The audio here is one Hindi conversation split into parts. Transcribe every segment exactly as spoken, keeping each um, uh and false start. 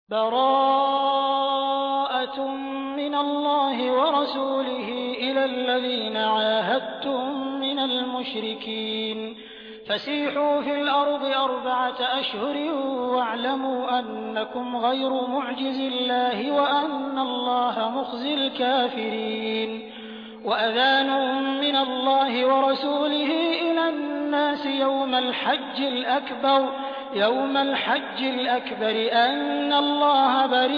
बराअतुम मिनल्लाहि व रसूलिही इलल्लज़ीना आहदतुम मिनल मुशरिकीन फसीहू फिल अर्दि अर्बअत अशहुरिन वअलमू अन्नकुम गैरु मुअजिज़िल्लाहि व अन्नल्लाह मुख़्ज़िल काफ़िरीन वअज़ानुम मिनल्लाहि व रसूलिही इलन्नासि यौमल हज्जिल अकबर यौमल हज्जिल अकबर अन्नल्लाह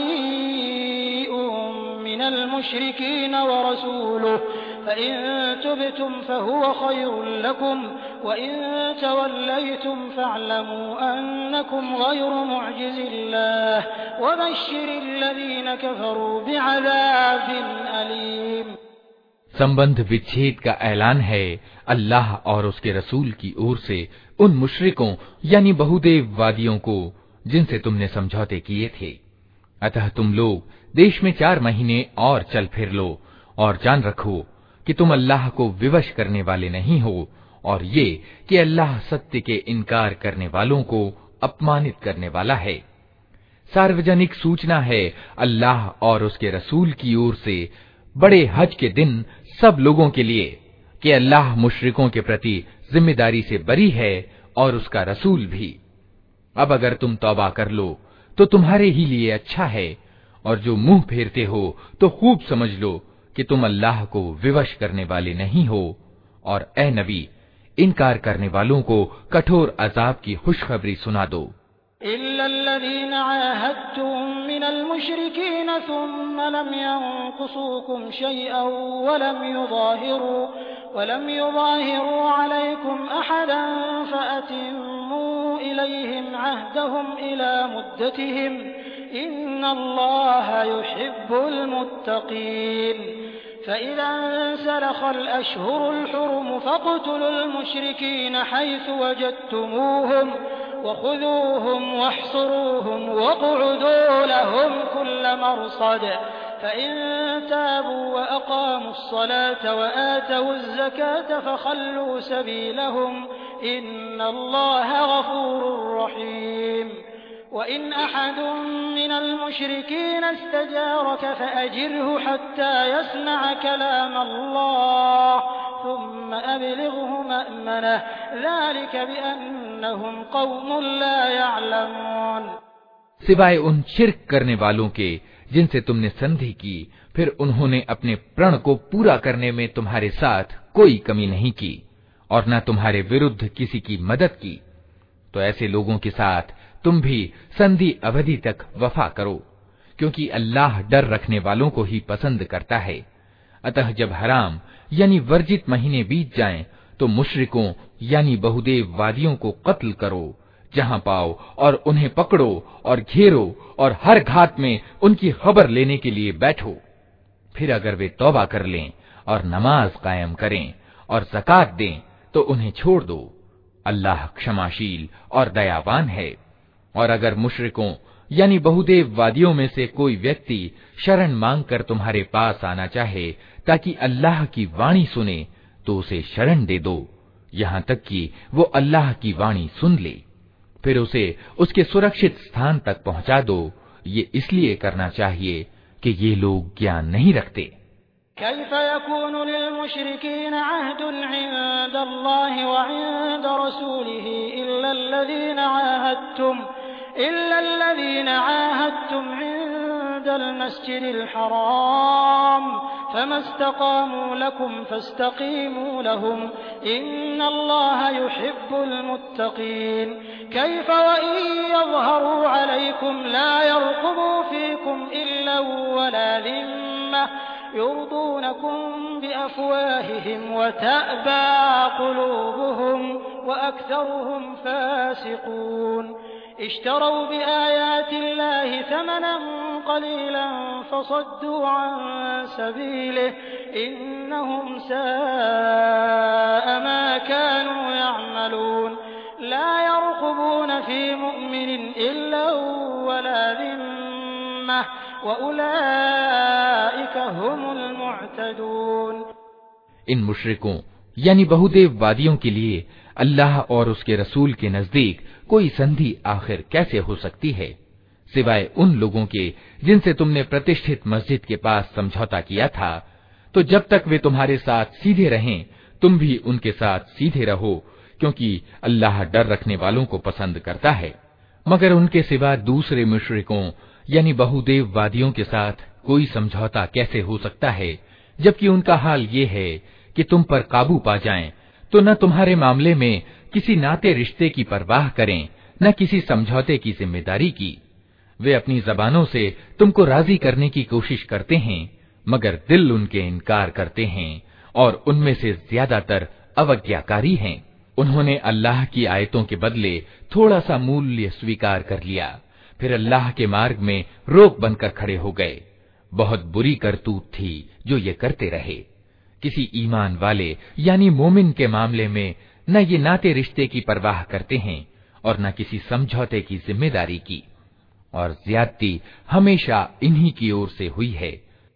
बरीउम मिनल मुशरिकीन व रसूलुहु फ़इन तुबतुम फ़हुव ख़ैरुल लकुम वइन तवल्लयतुम फ़अलमू अन्नकुम गैरु मुअजिज़िल्लाह वबश्शिरिल्लज़ीन कफ़रू बिअज़ाबिन अलीम। संबंध विच्छेद का ऐलान है अल्लाह और उसके रसूल की ओर से उन मुशरिकों यानी बहुदेववादियों को जिनसे तुमने समझौते किए थे। अतः तुम लोग देश में चार महीने और चल फिर लो और जान रखो कि तुम अल्लाह को विवश करने वाले नहीं हो, और ये कि अल्लाह सत्य के इनकार करने वालों को अपमानित करने वाला है। सार्वजनिक सूचना है अल्लाह और उसके रसूल की ओर से बड़े हज के दिन सब लोगों के लिए कि अल्लाह मुशरिकों के प्रति जिम्मेदारी से बरी है और उसका रसूल भी। अब अगर तुम तौबा कर लो तो तुम्हारे ही लिए अच्छा है, और जो मुंह फेरते हो तो खूब समझ लो कि तुम अल्लाह को विवश करने वाले नहीं हो। और ए नबी, इनकार करने वालों को कठोर अजाब की खुशखबरी सुना दो। इल्लल्लज़ीना आहदतुम मिनल मुशरिकीन सुम्मा लम यंकुसूकुम शयअन वलम युज़ाहिरू वलम युज़ाहिरू अलैकुम अहदन फ़अतिम्मू इलैहिम अहदहुम इला मुद्दतिहिम इन्नल्लाह युहिब्बुल मुत्तक़ीन। फ़इज़ा इंसलख़ल अश्हुरुल हुरुम फ़क़्तुलुल मुशरिकीन हैसु वजदतुमूहुम वख़ुज़ूहुम वह्सुरूहुम वक़उदू लहुम कुल्ल मरसद फ़इन ताबू वअक़ामुस्सलात वआतवुज़्ज़कात फ़ख़ल्लू सबीलहुम इन्नल्लाह गफ़ूरुर रहीम। वइन अहदुम मिनल मुशरिकीन इस्तजारक फ़अजिरहु हत्ता यस्मअ कलामल्लाह थुम्मा अबलिग़हु मअमनह ज़ालिक बिअन्नहुम क़ौमुन ला यअलमून। सिवाय उन शिर्क करने वालों के जिनसे तुमने संधि की, फिर उन्होंने अपने प्रण को पूरा करने में तुम्हारे साथ कोई कमी नहीं की और न तुम्हारे विरुद्ध किसी की मदद की, तो ऐसे लोगों के साथ तुम भी संधि अवधि तक वफा करो, क्योंकि अल्लाह डर रखने वालों को ही पसंद करता है। अतः जब हराम यानी वर्जित महीने बीत जाएं, तो मुशरिकों यानी बहुदेववादियों को कत्ल करो जहां पाओ, और उन्हें पकड़ो और घेरो और हर घात में उनकी खबर लेने के लिए बैठो। फिर अगर वे तौबा कर लें और नमाज कायम करें और ज़कात दें तो उन्हें छोड़ दो। अल्लाह क्षमाशील और दयावान है। और अगर मुशरिकों यानी बहुदेववादियों में से कोई व्यक्ति शरण मांगकर तुम्हारे पास आना चाहे ताकि अल्लाह की वाणी सुने, तो उसे शरण दे दो, यहाँ तक कि वो अल्लाह की वाणी सुन ले। फिर उसे उसके सुरक्षित स्थान तक पहुंचा दो। ये इसलिए करना चाहिए कि ये लोग ज्ञान नहीं रखते। कैफ़ यकूनु लिल-मुशरिकीन अहदुन इंदल्लाहि व इंद रसूलिही इल्लल्लज़ीना आहदतुम इल्लल्लज़ीना आहदतुम इंदल मस्जिदिल हराम फमस्तक़ामू लकुम फस्तक़ीमू लहुम इन्नल्लाह युहिब्बुल मुत्तक़ीन। कैफ़ व इन यज़हरू अलैकुम ला यरक़ुबू फ़ीकुम इल्ला वला ज़िम्मा युरदूनकुम बिअफ़वाहिहिम वतअबा क़ुलूबुहुम वअक्सरुहुम फ़ासिक़ून। इश्तरौ बिआयातिल्लाहि समनन क़लीलन फ़सद्दू अन सबीलिहि इन्नहुम साअ मा कानू यअमलून। ला यरक़ुबून फ़ी मुअ्मिनिन इल्ला वला ज़िम्मा वउलाइक हुमुल मुअ्तदून। इन मुशरिकों यानी बहुदेववादियों के लिए अल्लाह और उसके रसूल के नजदीक कोई संधि आखिर कैसे हो सकती है, सिवाय उन लोगों के जिनसे तुमने प्रतिष्ठित मस्जिद के पास समझौता किया था। तो जब तक वे तुम्हारे साथ सीधे रहें, तुम भी उनके साथ सीधे रहो, क्योंकि अल्लाह डर रखने वालों को पसंद करता है। मगर उनके सिवा दूसरे मुशरिकों यानी बहुदेववादियों के साथ कोई समझौता कैसे हो सकता है, जबकि उनका हाल ये है कि तुम पर काबू पा जाएं, तो न तुम्हारे मामले में किसी नाते रिश्ते की परवाह करें, न किसी समझौते की जिम्मेदारी की। वे अपनी जबानों से तुमको राजी करने की कोशिश करते हैं, मगर दिल उनके इनकार करते हैं और उनमें से ज्यादातर अवज्ञाकारी हैं। उन्होंने अल्लाह की आयतों के बदले थोड़ा सा मूल्य स्वीकार कर लिया, फिर अल्लाह के मार्ग में रोक बनकर खड़े हो गए। बहुत बुरी करतूत थी जो ये करते रहे। किसी ईमान वाले यानी मोमिन के मामले में न ये नाते रिश्ते की परवाह करते हैं और न किसी समझौते की जिम्मेदारी की, और ज्यादती हमेशा इन्हीं की ओर से हुई है।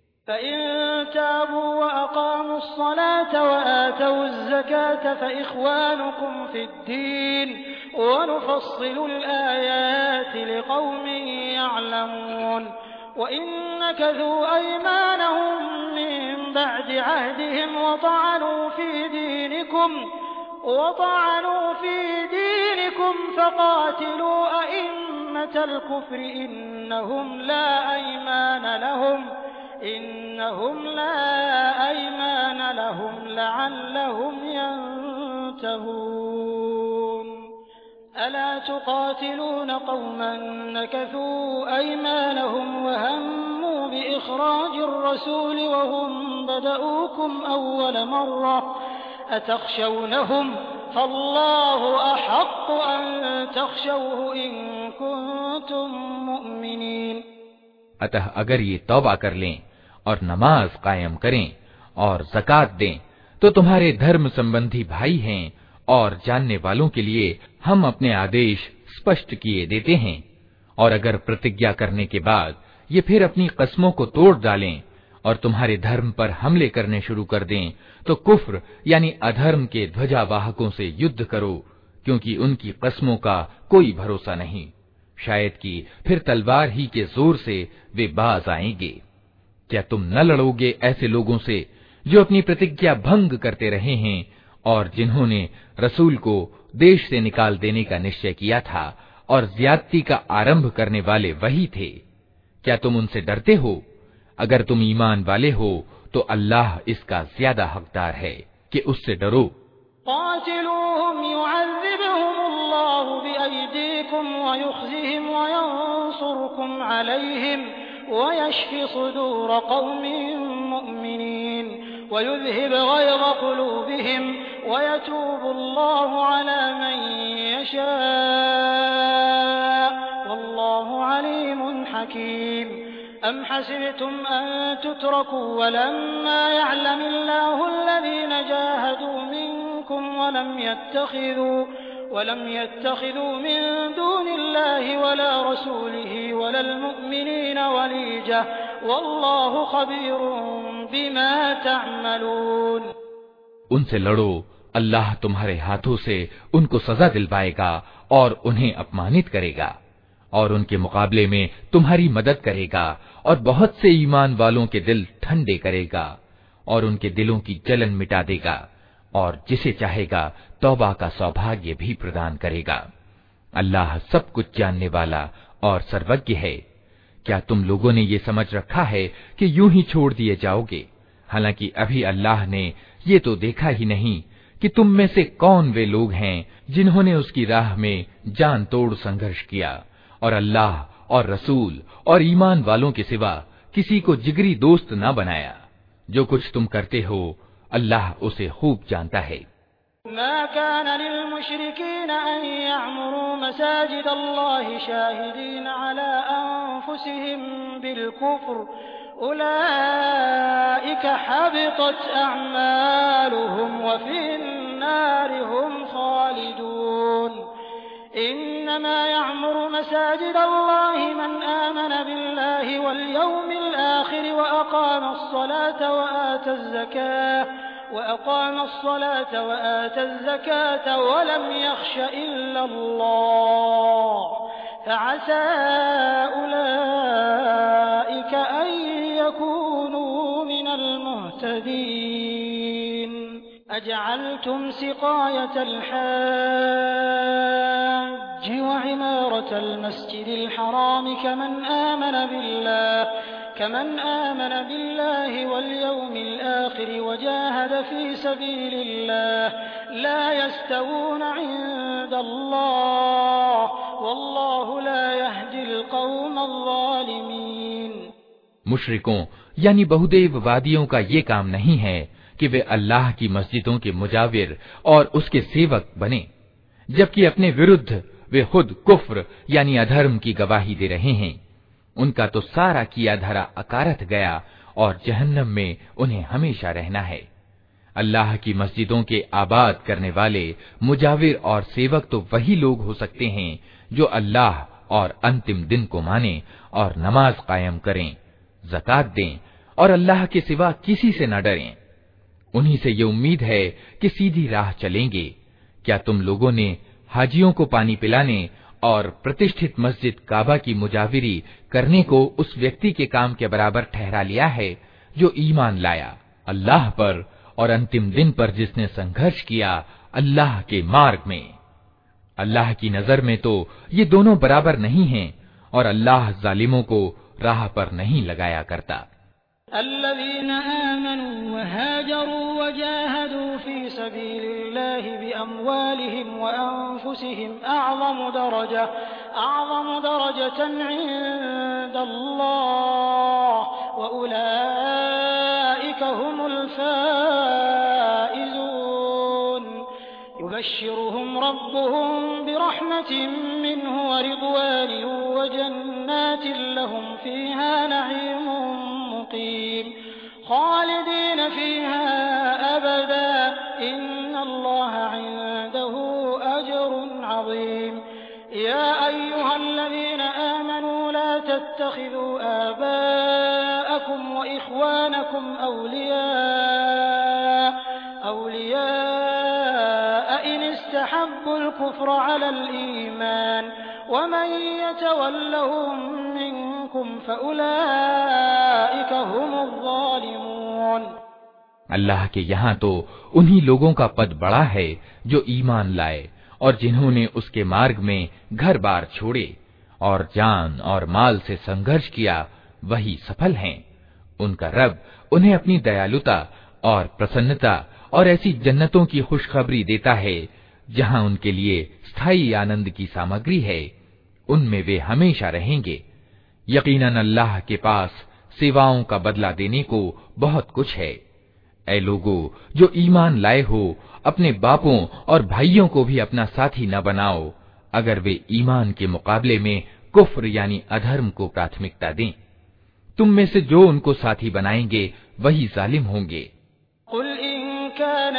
वतअनू फी दीनिकुम फक़ातिलू अइम्मतल कुफ्र इन्नहुम ला अयमान लहुम इन्नहुम ला अयमान लहुम लअल्लहुम यंतहून। अला तुक़ातिलून क़ौमन नकथू अयमानहुम वहम्मू बिइख़राजिर रसूल वहुम बदऊकुम अव्वल मर्रा अतख़शौनहुम फ़ल्लाहु अहक़्क़ु अन तख़शौहु इन कुन्तुम मुअमिनीन। अतः अगर ये तौबा कर लें और नमाज कायम करें और ज़कात दें, तो तुम्हारे धर्म संबंधी भाई हैं और जानने वालों के लिए हम अपने आदेश स्पष्ट किए देते हैं। और अगर प्रतिज्ञा करने के बाद ये फिर अपनी कस्मों को तोड़ डालें और तुम्हारे धर्म पर हमले करने शुरू कर दें, तो कुफ्र यानी अधर्म के ध्वजावाहकों से युद्ध करो, क्योंकि उनकी कस्मों का कोई भरोसा नहीं। शायद कि फिर तलवार ही के जोर से वे बाज आएंगे। क्या तुम न लड़ोगे ऐसे लोगों से जो अपनी प्रतिज्ञा भंग करते रहे हैं और जिन्होंने रसूल को देश से निकाल देने का निश्चय किया था, और ज्यादती का आरंभ करने वाले वही थे। क्या तुम उनसे डरते हो? अगर तुम ईमान वाले हो तो अल्लाह इसका ज्यादा हकदार है कि उससे डरो। क़ातिलूहुम युअज़्ज़िबहुमुल्लाहु बिअयदीकुम वयुख़ज़िहिम वयंसुरकुम अलैहिम वयश्फ़ि सुदूर क़ौमिन मुअमिनीन वयुज़हिब ग़यज़ क़ुलूबिहिम वयतूबुल्लाहु अला मन यशा वल्लाहु अलीमुन हकीम। अम हसिबतुम अन तुत्रकू वलम्मा यअलमिल्लाहु अल्लज़ीना जाहदू मिनकुम वलम यत्तखिज़ू वलम यत्तखिज़ू मिन दूनिल्लाहि वला रसूलिहि वलल मुअमिनीन वलीजा वल्लाहु खबीरुम बिमा तअमलून। उनसे लड़ो, अल्लाह तुम्हारे हाथों से उनको सजा दिलवाएगा और उन्हें अपमानित करेगा और उनके मुकाबले में तुम्हारी मदद करेगा और बहुत से ईमान वालों के दिल ठंडे करेगा और उनके दिलों की जलन मिटा देगा और जिसे चाहेगा तौबा का सौभाग्य भी प्रदान करेगा। अल्लाह सब कुछ जानने वाला और सर्वज्ञ है। क्या तुम लोगों ने ये समझ रखा है कि यूं ही छोड़ दिए जाओगे? हालांकि अभी अल्लाह ने ये तो देखा ही नहीं कि तुम में से कौन वे लोग हैं जिन्होंने उसकी राह में जान तोड़ संघर्ष किया और अल्लाह और रसूल और ईमान वालों के सिवा किसी को जिगरी दोस्त न बनाया। जो कुछ तुम करते हो अल्लाह उसे खूब जानता है। मा कान लिल मुशरिकीन अन यअमुरू मसाजिद अल्लाहि शाहिदीन अला अनफुसिहिम बिल कुफ्र उलाइका हबितत अअमालुहुम व फिन नारि हुम खालिदून। इन्नमा यअमुरु मसाजिद अल्लाहि मन आमन बिल्लाहि वल यौमिल आखिर व अक़ामस सलाता व आतज़ ज़कात وأقام الصلاة وآتى الزكاة ولم يخش إلا الله فعسى أولئك أن يكونوا من المهتدين أجعلتم سقاية الحاج وعمارة المسجد الحرام كمن آمن بالله كمن آمن بالله واليوم الآخر وجاهد في سبيل الله لا يستوون عند الله والله لا يهدي القوم الظالمين। मुशरिकों यानी बहुदेव वादियों का ये काम नहीं है कि वे अल्लाह की मस्जिदों के मुजाविर और उसके सेवक बने, जबकि अपने विरुद्ध वे खुद कुफ्र यानी अधर्म की गवाही दे रहे हैं। उनका तो सारा किया धरा अकारथ गया और जहन्नम में उन्हें हमेशा रहना है। अल्लाह की मस्जिदों के आबाद करने वाले मुजाविर और सेवक तो वही लोग हो सकते हैं जो अल्लाह और अंतिम दिन को माने और नमाज कायम करें, ज़कात दें और अल्लाह के सिवा किसी से न डरें। उन्हीं से ये उम्मीद है कि सीधी राह चलेंगे। क्या तुम लोगों ने हाजियों को पानी पिलाने और प्रतिष्ठित मस्जिद काबा की मुजाविरी करने को उस व्यक्ति के काम के बराबर ठहरा लिया है जो ईमान लाया अल्लाह पर और अंतिम दिन पर जिसने संघर्ष किया अल्लाह के मार्ग में? अल्लाह की नजर में तो ये दोनों बराबर नहीं हैं और अल्लाह जालिमों को राह पर नहीं लगाया करता। अल्लज़ीना आमनू व हाजरू व जाहदू फी सबीलिल्लाहि बिअमवालिहिम व अनफुसिहिम अअज़मु दरजा अअज़मु दरजतन इंदल्लाह व उलाइका हुमुल फाइज़ून युबश्शिरुहुम रब्बुहुम बिरहमतिन मिन्हु व रिضवानिन व जन्नातिन लहुम फीहा नईमुन मुक़ीम खालिदीन फीहा अबदा इन्नल्लाह इंदहु अजरुन अज़ीम। या अय्युहल्लज़ीना आमनू ला तत्तखिज़ू आबाअकुम व इख्वानकुम अवलिया अवलिया इन इस्तहब्बुल कुफ्र अलल ईमान वमन यतवल्लहुम मिनकुम फउलाइका हुमुज़ ज़ालिमून। अल्लाह के यहाँ तो उन्हीं लोगों का पद बड़ा है जो ईमान लाए और जिन्होंने उसके मार्ग में घर बार छोड़े और जान और माल से संघर्ष किया, वही सफल हैं। उनका रब उन्हें अपनी दयालुता और प्रसन्नता और ऐसी जन्नतों की खुशखबरी देता है जहां उनके लिए स्थायी आनंद की सामग्री है। उनमें वे हमेशा रहेंगे। यकीनन अल्लाह के पास सेवाओं का बदला देने को बहुत कुछ है। ऐ लोगों जो ईमान लाए हो, अपने बापों और भाइयों को भी अपना साथी न बनाओ अगर वे ईमान के मुकाबले में कुफ्र यानी अधर्म को प्राथमिकता दें। तुम में से जो उनको साथी बनाएंगे वही जालिम होंगे। कुल इन कान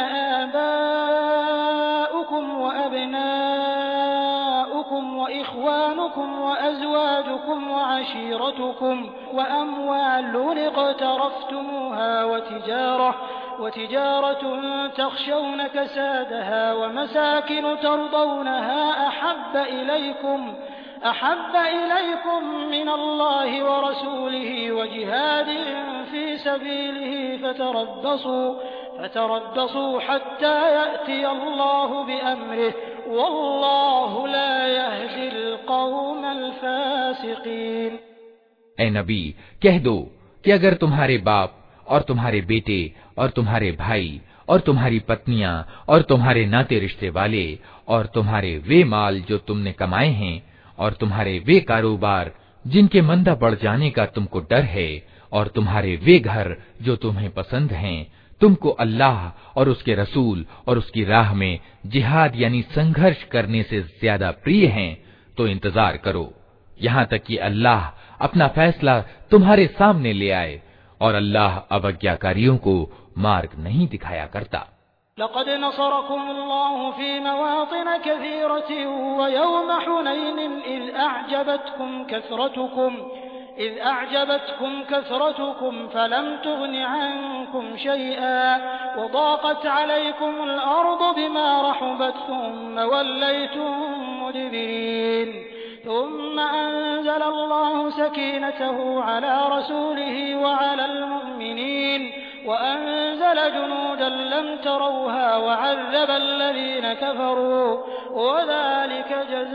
आबाउकुम व अबनाउकुम व इख्वानुकुम व अज़वाजुकुम व अशीरतुकुम व अम्वालुन इक़्तरफ़्तुमूहा व तिजारह وتجارة تخشون كسادها ومساكن ترضونها أحب إليكم أحب إليكم من الله ورسوله وجهاد في سبيله فتربصوا فتربصوا حتى يأتي الله بأمره والله لا يهدي القوم الفاسقين। ऐ नबी कह दो कि अगर तुम्हारे बाप और तुम्हारे बेटे और तुम्हारे भाई और तुम्हारी पत्नियां और तुम्हारे नाते रिश्ते वाले और तुम्हारे वे माल जो तुमने कमाए हैं और तुम्हारे वे कारोबार जिनके मंदा बढ़ जाने का तुमको डर है और तुम्हारे वे घर जो तुम्हें पसंद हैं, तुमको अल्लाह और उसके रसूल और उसकी राह में जिहाद यानी संघर्ष करने से ज्यादा प्रिय हैं, तो इंतजार करो यहाँ तक कि अल्लाह अपना फैसला तुम्हारे सामने ले आए और अल्लाह अवज्ञाकारियों को मार्ग नहीं दिखाया करता। लक़द नसरकुमुल्लाहु फी मवातिन कसीरतिन व यौम हुनैन इज़ अअजबतकुम कसरतुकुम इज़ अअजबतकुम कसरतुकुम फलम तुग़न अन्कुम शैअन व ضاقت अलैकुमुल अर्दु बिमा रहबत थुम्मा वल्लैतुम मुदबिरीन ثم أنزل الله سكينته على رسوله وعلى المؤمنين وأنزل جنودا لم تروها وعذب الذين كفروا وذلك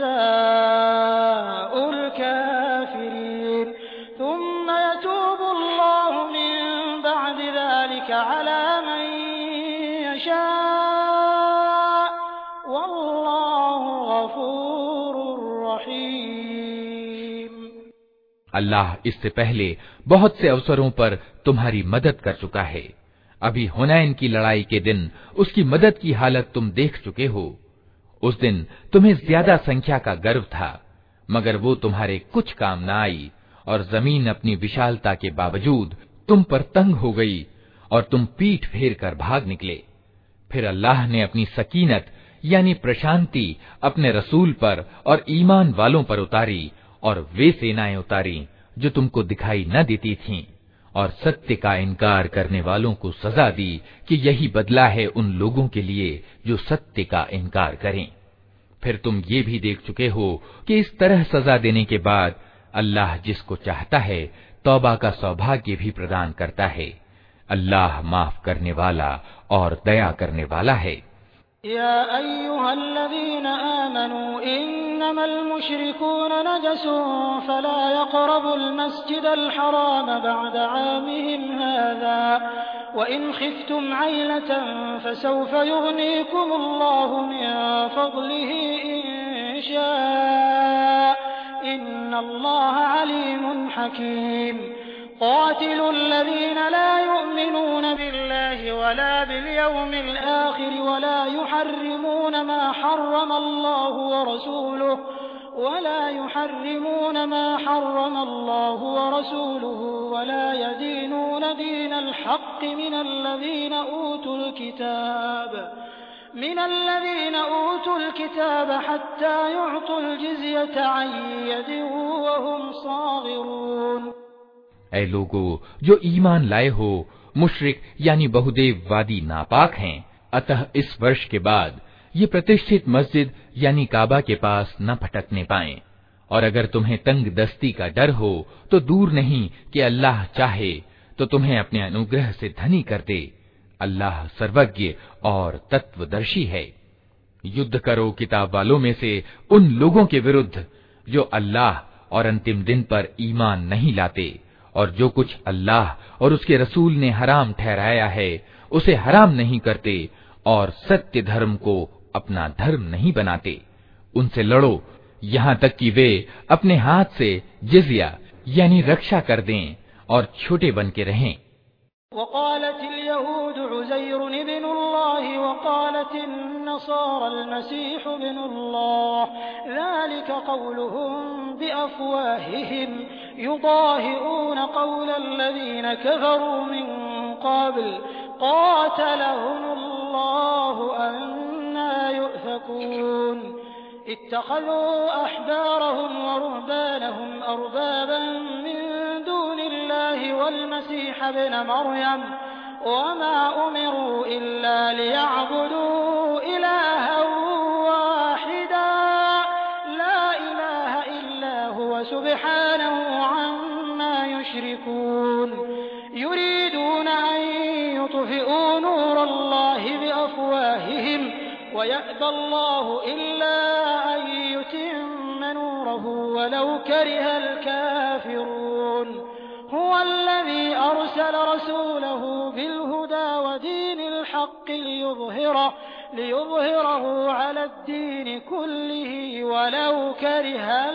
جزاء الكافرين ثم يتوب الله من بعد ذلك على من يشاء والله غفور रहीम। अल्लाह इससे पहले बहुत से अवसरों पर तुम्हारी मदद कर चुका है। अभी हुनैन की लड़ाई के दिन उसकी मदद की हालत तुम देख चुके हो। उस दिन तुम्हें ज्यादा संख्या का गर्व था, मगर वो तुम्हारे कुछ काम न आई और जमीन अपनी विशालता के बावजूद तुम पर तंग हो गई और तुम पीठ फेर कर भाग निकले। फिर अल्लाह ने अपनी सकीनत यानी प्रशांति अपने रसूल पर और ईमान वालों पर उतारी और वे सेनाएं उतारी जो तुमको दिखाई न देती थीं, और सत्य का इनकार करने वालों को सजा दी कि यही बदला है उन लोगों के लिए जो सत्य का इनकार करें। फिर तुम ये भी देख चुके हो कि इस तरह सजा देने के बाद अल्लाह जिसको चाहता है तौबा का सौभाग्य भी प्रदान करता है। अल्लाह माफ करने वाला और दया करने वाला है। या अय्युहल्लज़ीना आमनू इन्नमल मुश्रिकून नजसुन फला यक़रबुल मस्जिदल हराम बअद आमिहिम हाज़ा व इन खिफ्तुम आइलतन फसौफ युग़नीकुमुल्लाहु मिन फ़ज़लिही इन शाअ इन्नल्लाह अलीमुन हकीम। قاتلوا الذين لا يؤمنون بالله ولا باليوم الآخر ولا يحرمون ما حرم الله ورسوله ولا يحرمون ما حرم الله ورسوله ولا يدينون دين الحق من الذين أوتوا الكتاب من الذين أوتوا الكتاب حتى يعطوا الجزية عن يد وهم صاغرون। ऐ लोगो जो ईमान लाए हो, मुशरिक यानी बहुदेववादी नापाक हैं, अतः इस वर्ष के बाद ये प्रतिष्ठित मस्जिद यानी काबा के पास न भटकने पाएं। और अगर तुम्हें तंग दस्ती का डर हो तो दूर नहीं कि अल्लाह चाहे तो तुम्हें अपने अनुग्रह से धनी कर दे। अल्लाह सर्वज्ञ और तत्वदर्शी है। युद्ध करो किताब वालों में से उन लोगों के विरुद्ध जो अल्लाह और अंतिम दिन पर ईमान नहीं लाते और जो कुछ अल्लाह और उसके रसूल ने हराम ठहराया है उसे हराम नहीं करते और सत्य धर्म को अपना धर्म नहीं बनाते। उनसे लड़ो यहाँ तक कि वे अपने हाथ से जिज़िया यानी रक्षा कर दें और छोटे बन के रहें। वक़ालतिल यहूद उज़ैरुन इब्नुल्लाह वक़ालतिन नसारल मसीह इब्नुल्लाह ज़ालिका क़ौलुहुम बिअफ़वाहिहिम युज़ाहिरून क़ौलल्लज़ीन कफ़रू मिन क़ब्ल क़ातलहुमुल्लाहु अन्ना युफ़कून। इत्तख़ज़ू अहबारहुम व रुहबानहुम अर्बाबन मिन दूनिल्लाहि वल मसीह इब्न मर्यम वमा उमिरू इल्ला लियअबुदू इलाहन वाहिदा ला इलाहा इल्ला हुव सुब्हानहु अम्मा युश्रिकून। युरीदून अन युत्फ़ि'ू नूरल्लाहि बिअफ़वाहिहिम वयअबा अल्लाहु इल्ला अन युतिम्म नूरहु वलौ करिहल काफ़िरून। हुवल्लज़ी अरसल रसूलहु बिलहुदा वदीनिल हक़्क़ि लियुज़हिरहु लियुज़हिरहु अलद्दीन कुल्लिहि वलौ करिहल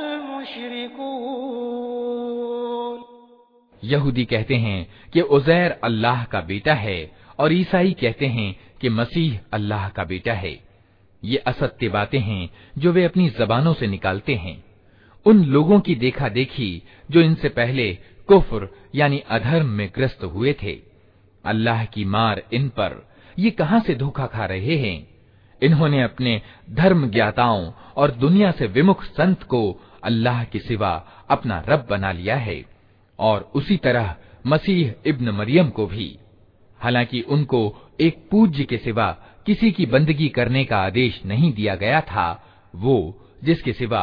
मुश्रिकून। यहूदी कहते हैं कि उज़ैर अल्लाह का बेटा है और ईसाई कहते हैं कि मसीह अल्लाह का बेटा है। ये असत्य बातें हैं जो वे अपनी जबानों से निकालते हैं। उन लोगों की देखा देखी जो इनसे पहले कुफ्र यानी अधर्म में ग्रस्त हुए थे। अल्लाह की मार इन पर, ये कहां से धोखा खा रहे हैं। इन्होंने अपने धर्म ज्ञाताओं और दुनिया से विमुख संत को अल्लाह के सिवा अपना रब बना लिया है और उसी तरह मसीह इब्न मरियम को भी। हालांकि उनको एक पूज्य के सिवा किसी की बंदगी करने का आदेश नहीं दिया गया था, वो जिसके सिवा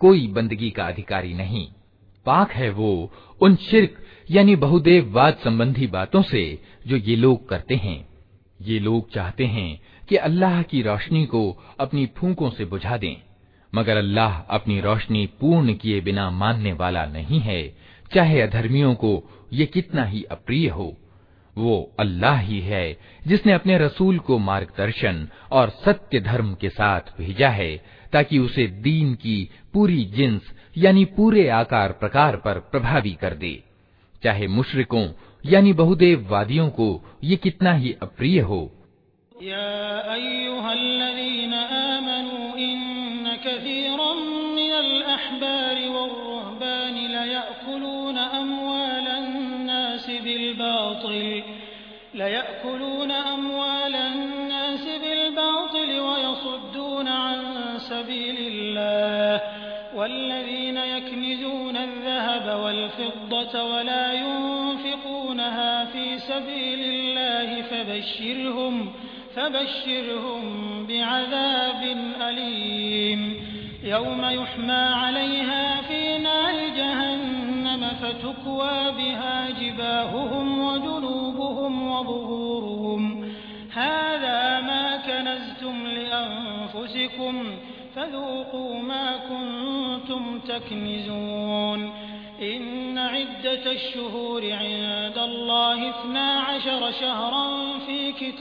कोई बंदगी का अधिकारी नहीं। पाक है वो उन शिर्क यानी बहुदेववाद संबंधी बातों से जो ये लोग करते हैं। ये लोग चाहते हैं कि अल्लाह की रोशनी को अपनी फूंकों से बुझा दें, मगर अल्लाह अपनी रोशनी पूर्ण किए बिना मानने वाला नहीं है, चाहे अधर्मियों को ये कितना ही अप्रिय हो। वो अल्लाह ही है जिसने अपने रसूल को मार्गदर्शन और सत्य धर्म के साथ भेजा है, ताकि उसे दीन की पूरी जिन्स यानी पूरे आकार प्रकार पर प्रभावी कर दे, चाहे मुशरिकों यानी बहुदेववादियों को ये कितना ही अप्रिय हो। या अय्युहल्लज़ीना आमनू इन्न कसीरम मिनल अहबारि वर्रुहबानि लयअकुलून अमवालन नासि बिल बातिल लयअकुलून अमवालन नासि बिल बातिल वयसुद्दून अन सबीलिल्लाह वल्लज़ीन यक्निज़ून अज़्ज़हब वल्फ़िद्दत वला युनफ़िक़ूनहा फ़ी सबीलिल्लाह फ़बश्शिरहुम फ़बश्शिरहुम बिअज़ाबिन अलीम यौम युहमा अलैहा फ़ी नारि जहन्नम फ़तुक्वा बिहा जिबाहुहुम वजुनूबुहुम वज़ुहूरुहुम हाज़ा मा कनज़्तुम लिअन्फ़ुसिकुम फ़ज़ूक़ू मा कुन्तुम तक्निज़ून इन्न इद्दतश-शुहूरि इंदल्लाहि इस्ना अशर शहरन फ़ी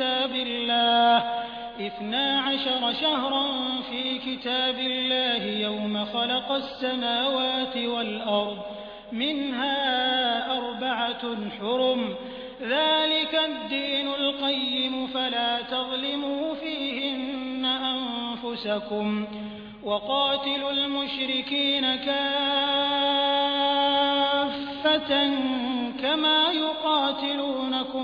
किताबिल्लाह इस्ना अशर शहरन फ़ी किताबिल्लाहि यौम ख़लक़स-समावाति वल-अर्ज़ मिन्हा अर्बअतुन हुरुम ज़ालिकद-दीनुल क़य्यिम फ़ला तज़लिमू फ़ीहिन्ना अन्फ़ुसकुम वक़ातिलुल मुशरिकीन काफ़्फ़तन कमा युक़ातिलूनकुम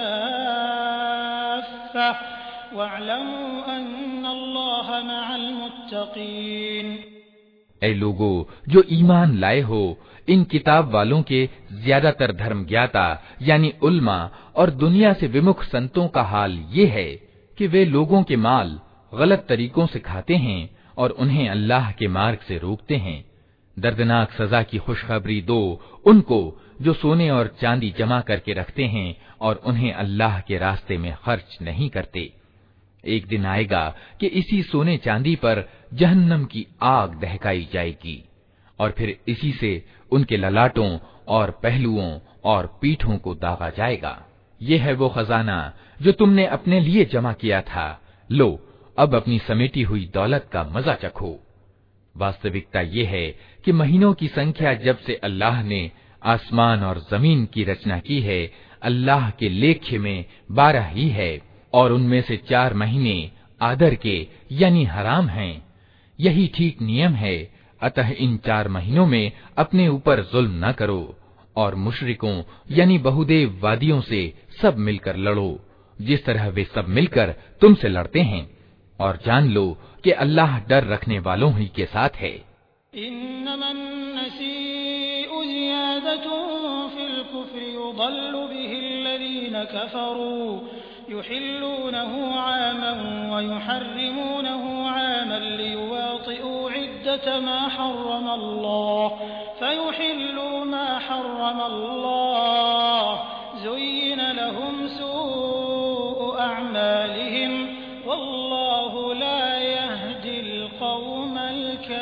काफ़्फ़ह वअलमू अन्नल्लाह मअल मुत्तक़ीन। ऐ लोगो जो ईमान लाए हो, इन किताब वालों के ज्यादातर धर्म ज्ञाता यानी उल्मा और दुनिया से विमुख संतों का हाल ये है कि वे लोगों के माल गलत तरीकों से खाते हैं और उन्हें अल्लाह के मार्ग से रोकते हैं। दर्दनाक सजा की खुशखबरी दो उनको जो सोने और चांदी जमा करके रखते हैं और उन्हें अल्लाह के रास्ते में खर्च नहीं करते। एक दिन आएगा कि इसी सोने चांदी पर जहन्नम की आग दहकाई जाएगी और फिर इसी से उनके ललाटों और पहलुओं और पीठों को दागा जाएगा। ये है वो खजाना जो तुमने अपने लिए जमा किया था, लो अब अपनी समेटी हुई दौलत का मजा चखो। वास्तविकता ये है कि महीनों की संख्या जब से अल्लाह ने आसमान और जमीन की रचना की है, अल्लाह के लेखे में बारह ही है और उनमें से चार महीने आदर के यानी हराम हैं। यही ठीक नियम है, अतः इन चार महीनों में अपने ऊपर जुल्म न करो और मुशरिकों यानी बहुदेववादियों से सब मिलकर लड़ो जिस तरह वे सब मिलकर तुमसे लड़ते हैं, और जान लो कि अल्लाह डर रखने वालों ही के साथ है। इन्नमन नसीउ ज़ियादतुन फ़िल कुफ़्रि युضल्लु बिहिल्लज़ीन कफ़रू युहिल्लूनहु आमन व युहर्रिमूनहु आमन लियुवातिउ इद्दत मा हर्रम अल्लाह फयुहिल्लू मा हर्रम अल्लाह ज़ुय्यिन लहुम सूअु अअमालिहिम वल्लाहु ला यहदिल कौमल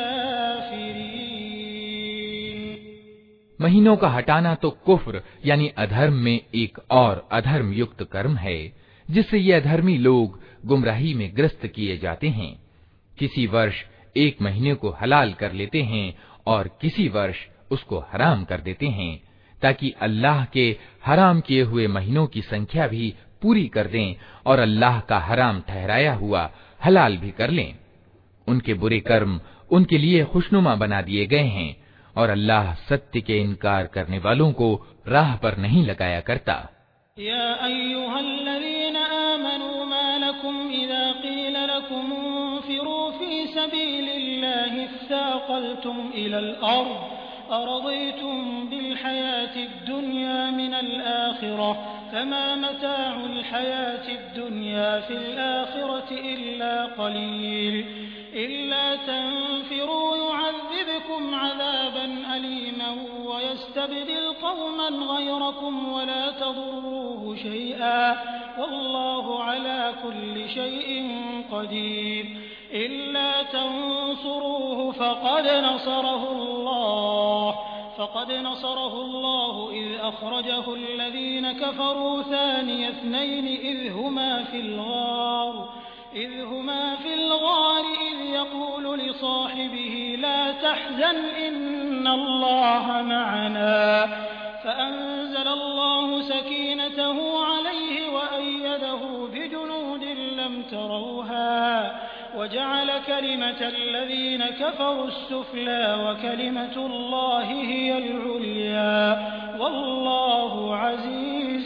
काफिरीन। महीनों का हटाना तो कुफ्र यानी अधर्म में एक और अधर्म युक्त कर्म है जिससे ये अधर्मी लोग गुमराही में ग्रस्त किए जाते हैं। किसी वर्ष एक महीने को हलाल कर लेते हैं और किसी वर्ष उसको हराम कर देते हैं, ताकि अल्लाह के हराम किए हुए महीनों की संख्या भी पूरी कर दें और अल्लाह का हराम ठहराया हुआ हलाल भी कर लें। उनके बुरे कर्म उनके लिए खुशनुमा बना दिए गए हैं और अल्लाह सत्य के इनकार करने वालों को राह पर नहीं लगाया करता। या अय्युहल्लज़ीना आमनू मा लकुम इज़ा क़ील लकुम उन्फ़िरू फ़ी सबीलिल्लाहि इस्साक़ल्तुम इलल अर्ज़ अरज़यतुम बिल हयातिद दुनिया मिनल आखिरह फमा मताउल हयातिद दुनिया फिल आखिरति इल्ला क़लील इल्ला तंफिरू युअज़्ज़िबकुम अज़ाबन अलीमन व यस्तबदिल क़ौमन ग़यरकुम व ला तज़ुर्रूहु शैआ वल्लाहु अला कुल्लि शैइन क़दीर इल्ला तंसुरूहु फ़क़द नसरहुल्लाह फ़क़द नसरहुल्लाहु इज़ अख़रजहुल्लज़ीन कफ़रू सानिय इस्नैन इज़ हुमा फ़िल ग़ार إذ هما في الغار إذ يقول لصاحبه لا تحزن إن الله معنا فأنزل الله سكينته عليه وأيده بجنود لم تروها وجعل كلمة الذين كفروا السفلى وكلمة الله هي العليا والله عزيز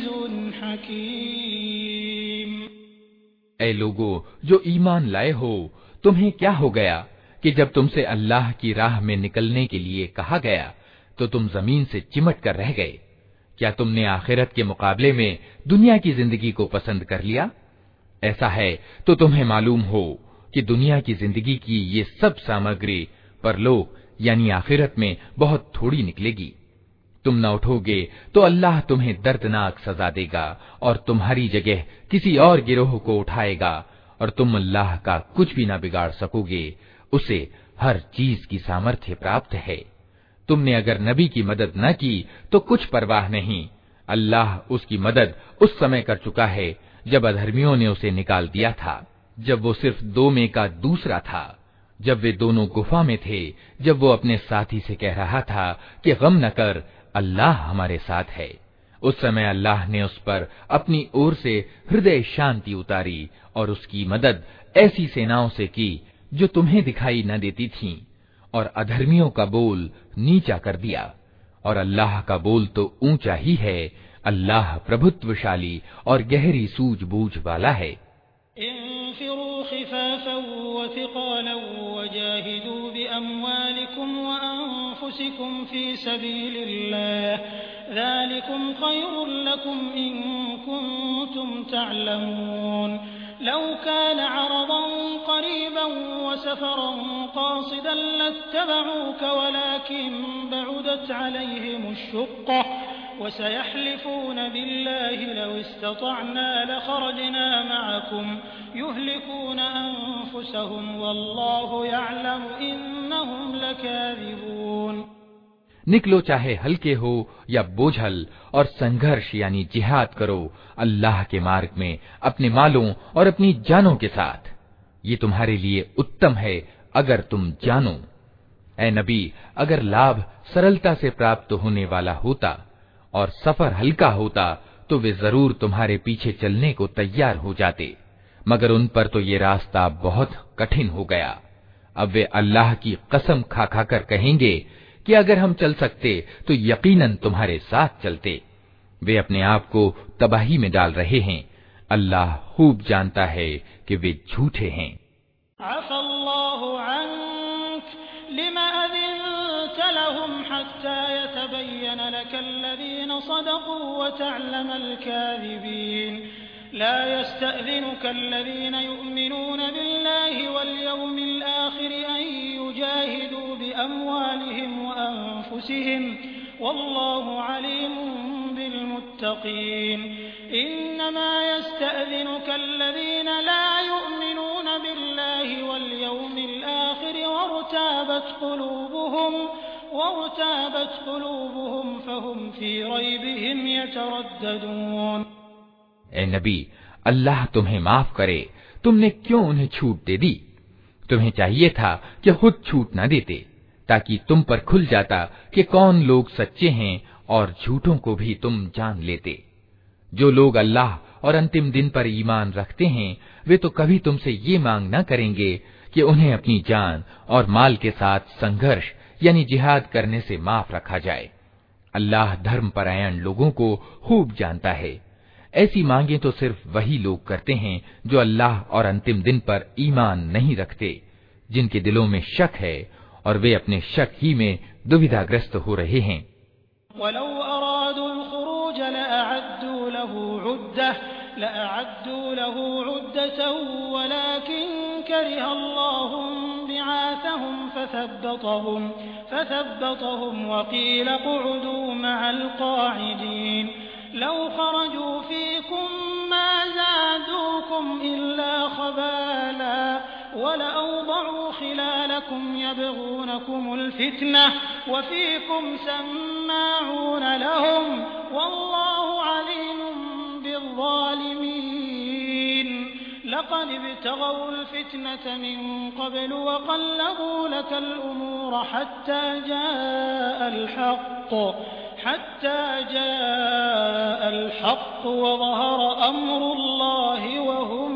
حكيم। ऐ लोगो जो ईमान लाए हो, तुम्हें क्या हो गया कि जब तुमसे अल्लाह की राह में निकलने के लिए कहा गया तो तुम जमीन से चिमट कर रह गए? क्या तुमने आखिरत के मुकाबले में दुनिया की जिंदगी को पसंद कर लिया? ऐसा है तो तुम्हें मालूम हो कि दुनिया की जिंदगी की ये सब सामग्री परलोक यानी आखिरत में बहुत थोड़ी निकलेगी। तुम न उठोगे तो अल्लाह तुम्हें दर्दनाक सजा देगा और तुम्हारी जगह किसी और गिरोह को उठाएगा और तुम अल्लाह का कुछ भी न बिगाड़ सकोगे। उसे हर चीज की सामर्थ्य प्राप्त है। तुमने अगर नबी की मदद न की तो कुछ परवाह नहीं, अल्लाह उसकी मदद उस समय कर चुका है जब अधर्मियों ने उसे निकाल दिया था, जब वो सिर्फ दो में का दूसरा था, जब वे दोनों गुफा में थे, जब वो अपने साथी से कह रहा था कि गम न कर, अल्लाह हमारे साथ है। उस समय अल्लाह ने उस पर अपनी ओर से हृदय शांति उतारी और उसकी मदद ऐसी सेनाओं से की जो तुम्हें दिखाई न देती थीं, और अधर्मियों का बोल नीचा कर दिया। और अल्लाह का बोल तो ऊंचा ही है। अल्लाह प्रभुत्वशाली और गहरी सूझबूझ वाला है। इंफिरू खिफाफन व थिक़ालन वजाहिदू बिअम्वालिकुम व अनफुसिकुम फी सबीलिल्लाह ज़ालिकुम खैरुल लकुम इन कुंतुम तअलमून लौ कान अरदन क़रीबन व सफ़रन क़ासिदन लत्तबऊक वलाकिन बअुदत अलैहिमुश शुक़्क़ा वसयहलिफून बिल्लाहि लौ इस्ततअना लख़रजना मअकुम युहलिकून अनफुसहुम वल्लाहु यअलमु इन्नहुम लकाज़िबून। निकलो चाहे हल्के हो या बोझल और संघर्ष यानी जिहाद करो अल्लाह के मार्ग में अपने मालों और अपनी जानों के साथ। ये तुम्हारे लिए उत्तम है अगर तुम जानो। ऐ नबी, अगर लाभ सरलता से प्राप्त होने वाला होता और सफर हल्का होता तो वे जरूर तुम्हारे पीछे चलने को तैयार हो जाते, मगर उन पर तो ये रास्ता बहुत कठिन हो गया। अब वे अल्लाह की कसम खा खा कर कहेंगे कि अगर हम चल सकते तो यकीनन तुम्हारे साथ चलते। वे अपने आप को तबाही में डाल रहे हैं। अल्लाह खूब जानता है कि वे झूठे हैं। अफ़ल्लाहु अन्क लिमा अज़िनत लहुम हत्ता यतबय्यन लकल्लज़ीन सदक़ू व तअलमल काज़िबीन ला यस्तअज़िनुका अल्लज़ीन युमिनून बिल्लाहि वल यौमिल आखिर अन युजाहिदू बिअम्वालिहिम व अनफुसिहिम वल्लाहु अलीमुन बिलमुत्तक़ीन इन्नमा यस्तअज़िनुका अल्लज़ीन ला युमिनून बिल्लाहि वल यौमिल आखिर वर्ताबत क़ुलूबुहुम वर्ताबत क़ुलूबुहुम फहुम फी रैबिहिम यतरद्ददून। ए नबी, अल्लाह तुम्हें माफ करे, तुमने क्यों उन्हें छूट दे दी? तुम्हें चाहिए था कि खुद छूट न देते, ताकि तुम पर खुल जाता कि कौन लोग सच्चे हैं और झूठों को भी तुम जान लेते। जो लोग अल्लाह और अंतिम दिन पर ईमान रखते हैं वे तो कभी तुमसे ये मांग न करेंगे कि उन्हें अपनी जान और माल के साथ संघर्ष यानी जिहाद करने से माफ रखा जाए। अल्लाह धर्मपरायण लोगों को खूब जानता है। ऐसी मांगे तो सिर्फ वही लोग करते हैं जो अल्लाह और अंतिम दिन पर ईमान नहीं रखते, जिनके दिलों में शक है और वे अपने शक ही में दुविधाग्रस्त हो रहे हैं। वलौ अरादुल खुरूज लअअद्दू लहू उद्दह लअअद्दू लहू उद्दतन वलाकिन करिहल्लाहुम बिआसहुम फथब्बतहुम फथब्बतहुम वक़ील क़ुअदू मअल क़ाइदीन लौ खरजू फ़ीकुम मा ज़ादूकुम इल्ला ख़बाला वलअवदअू ख़िलालकुम यबग़ूनकुमुल फ़ित्नह वफ़ीकुम सम्माऊन लहुम वल्लाहु अलीमुम बिज़्ज़ालिमीन लक़द इब्तग़ौल फ़ित्नत मिन क़ब्ल वक़ल्लबू लकल उमूर हत्ता जाअल हक़्क़ हत्ता जाअल हक़्क़ वज़हर अम्रुल्लाहि वहुम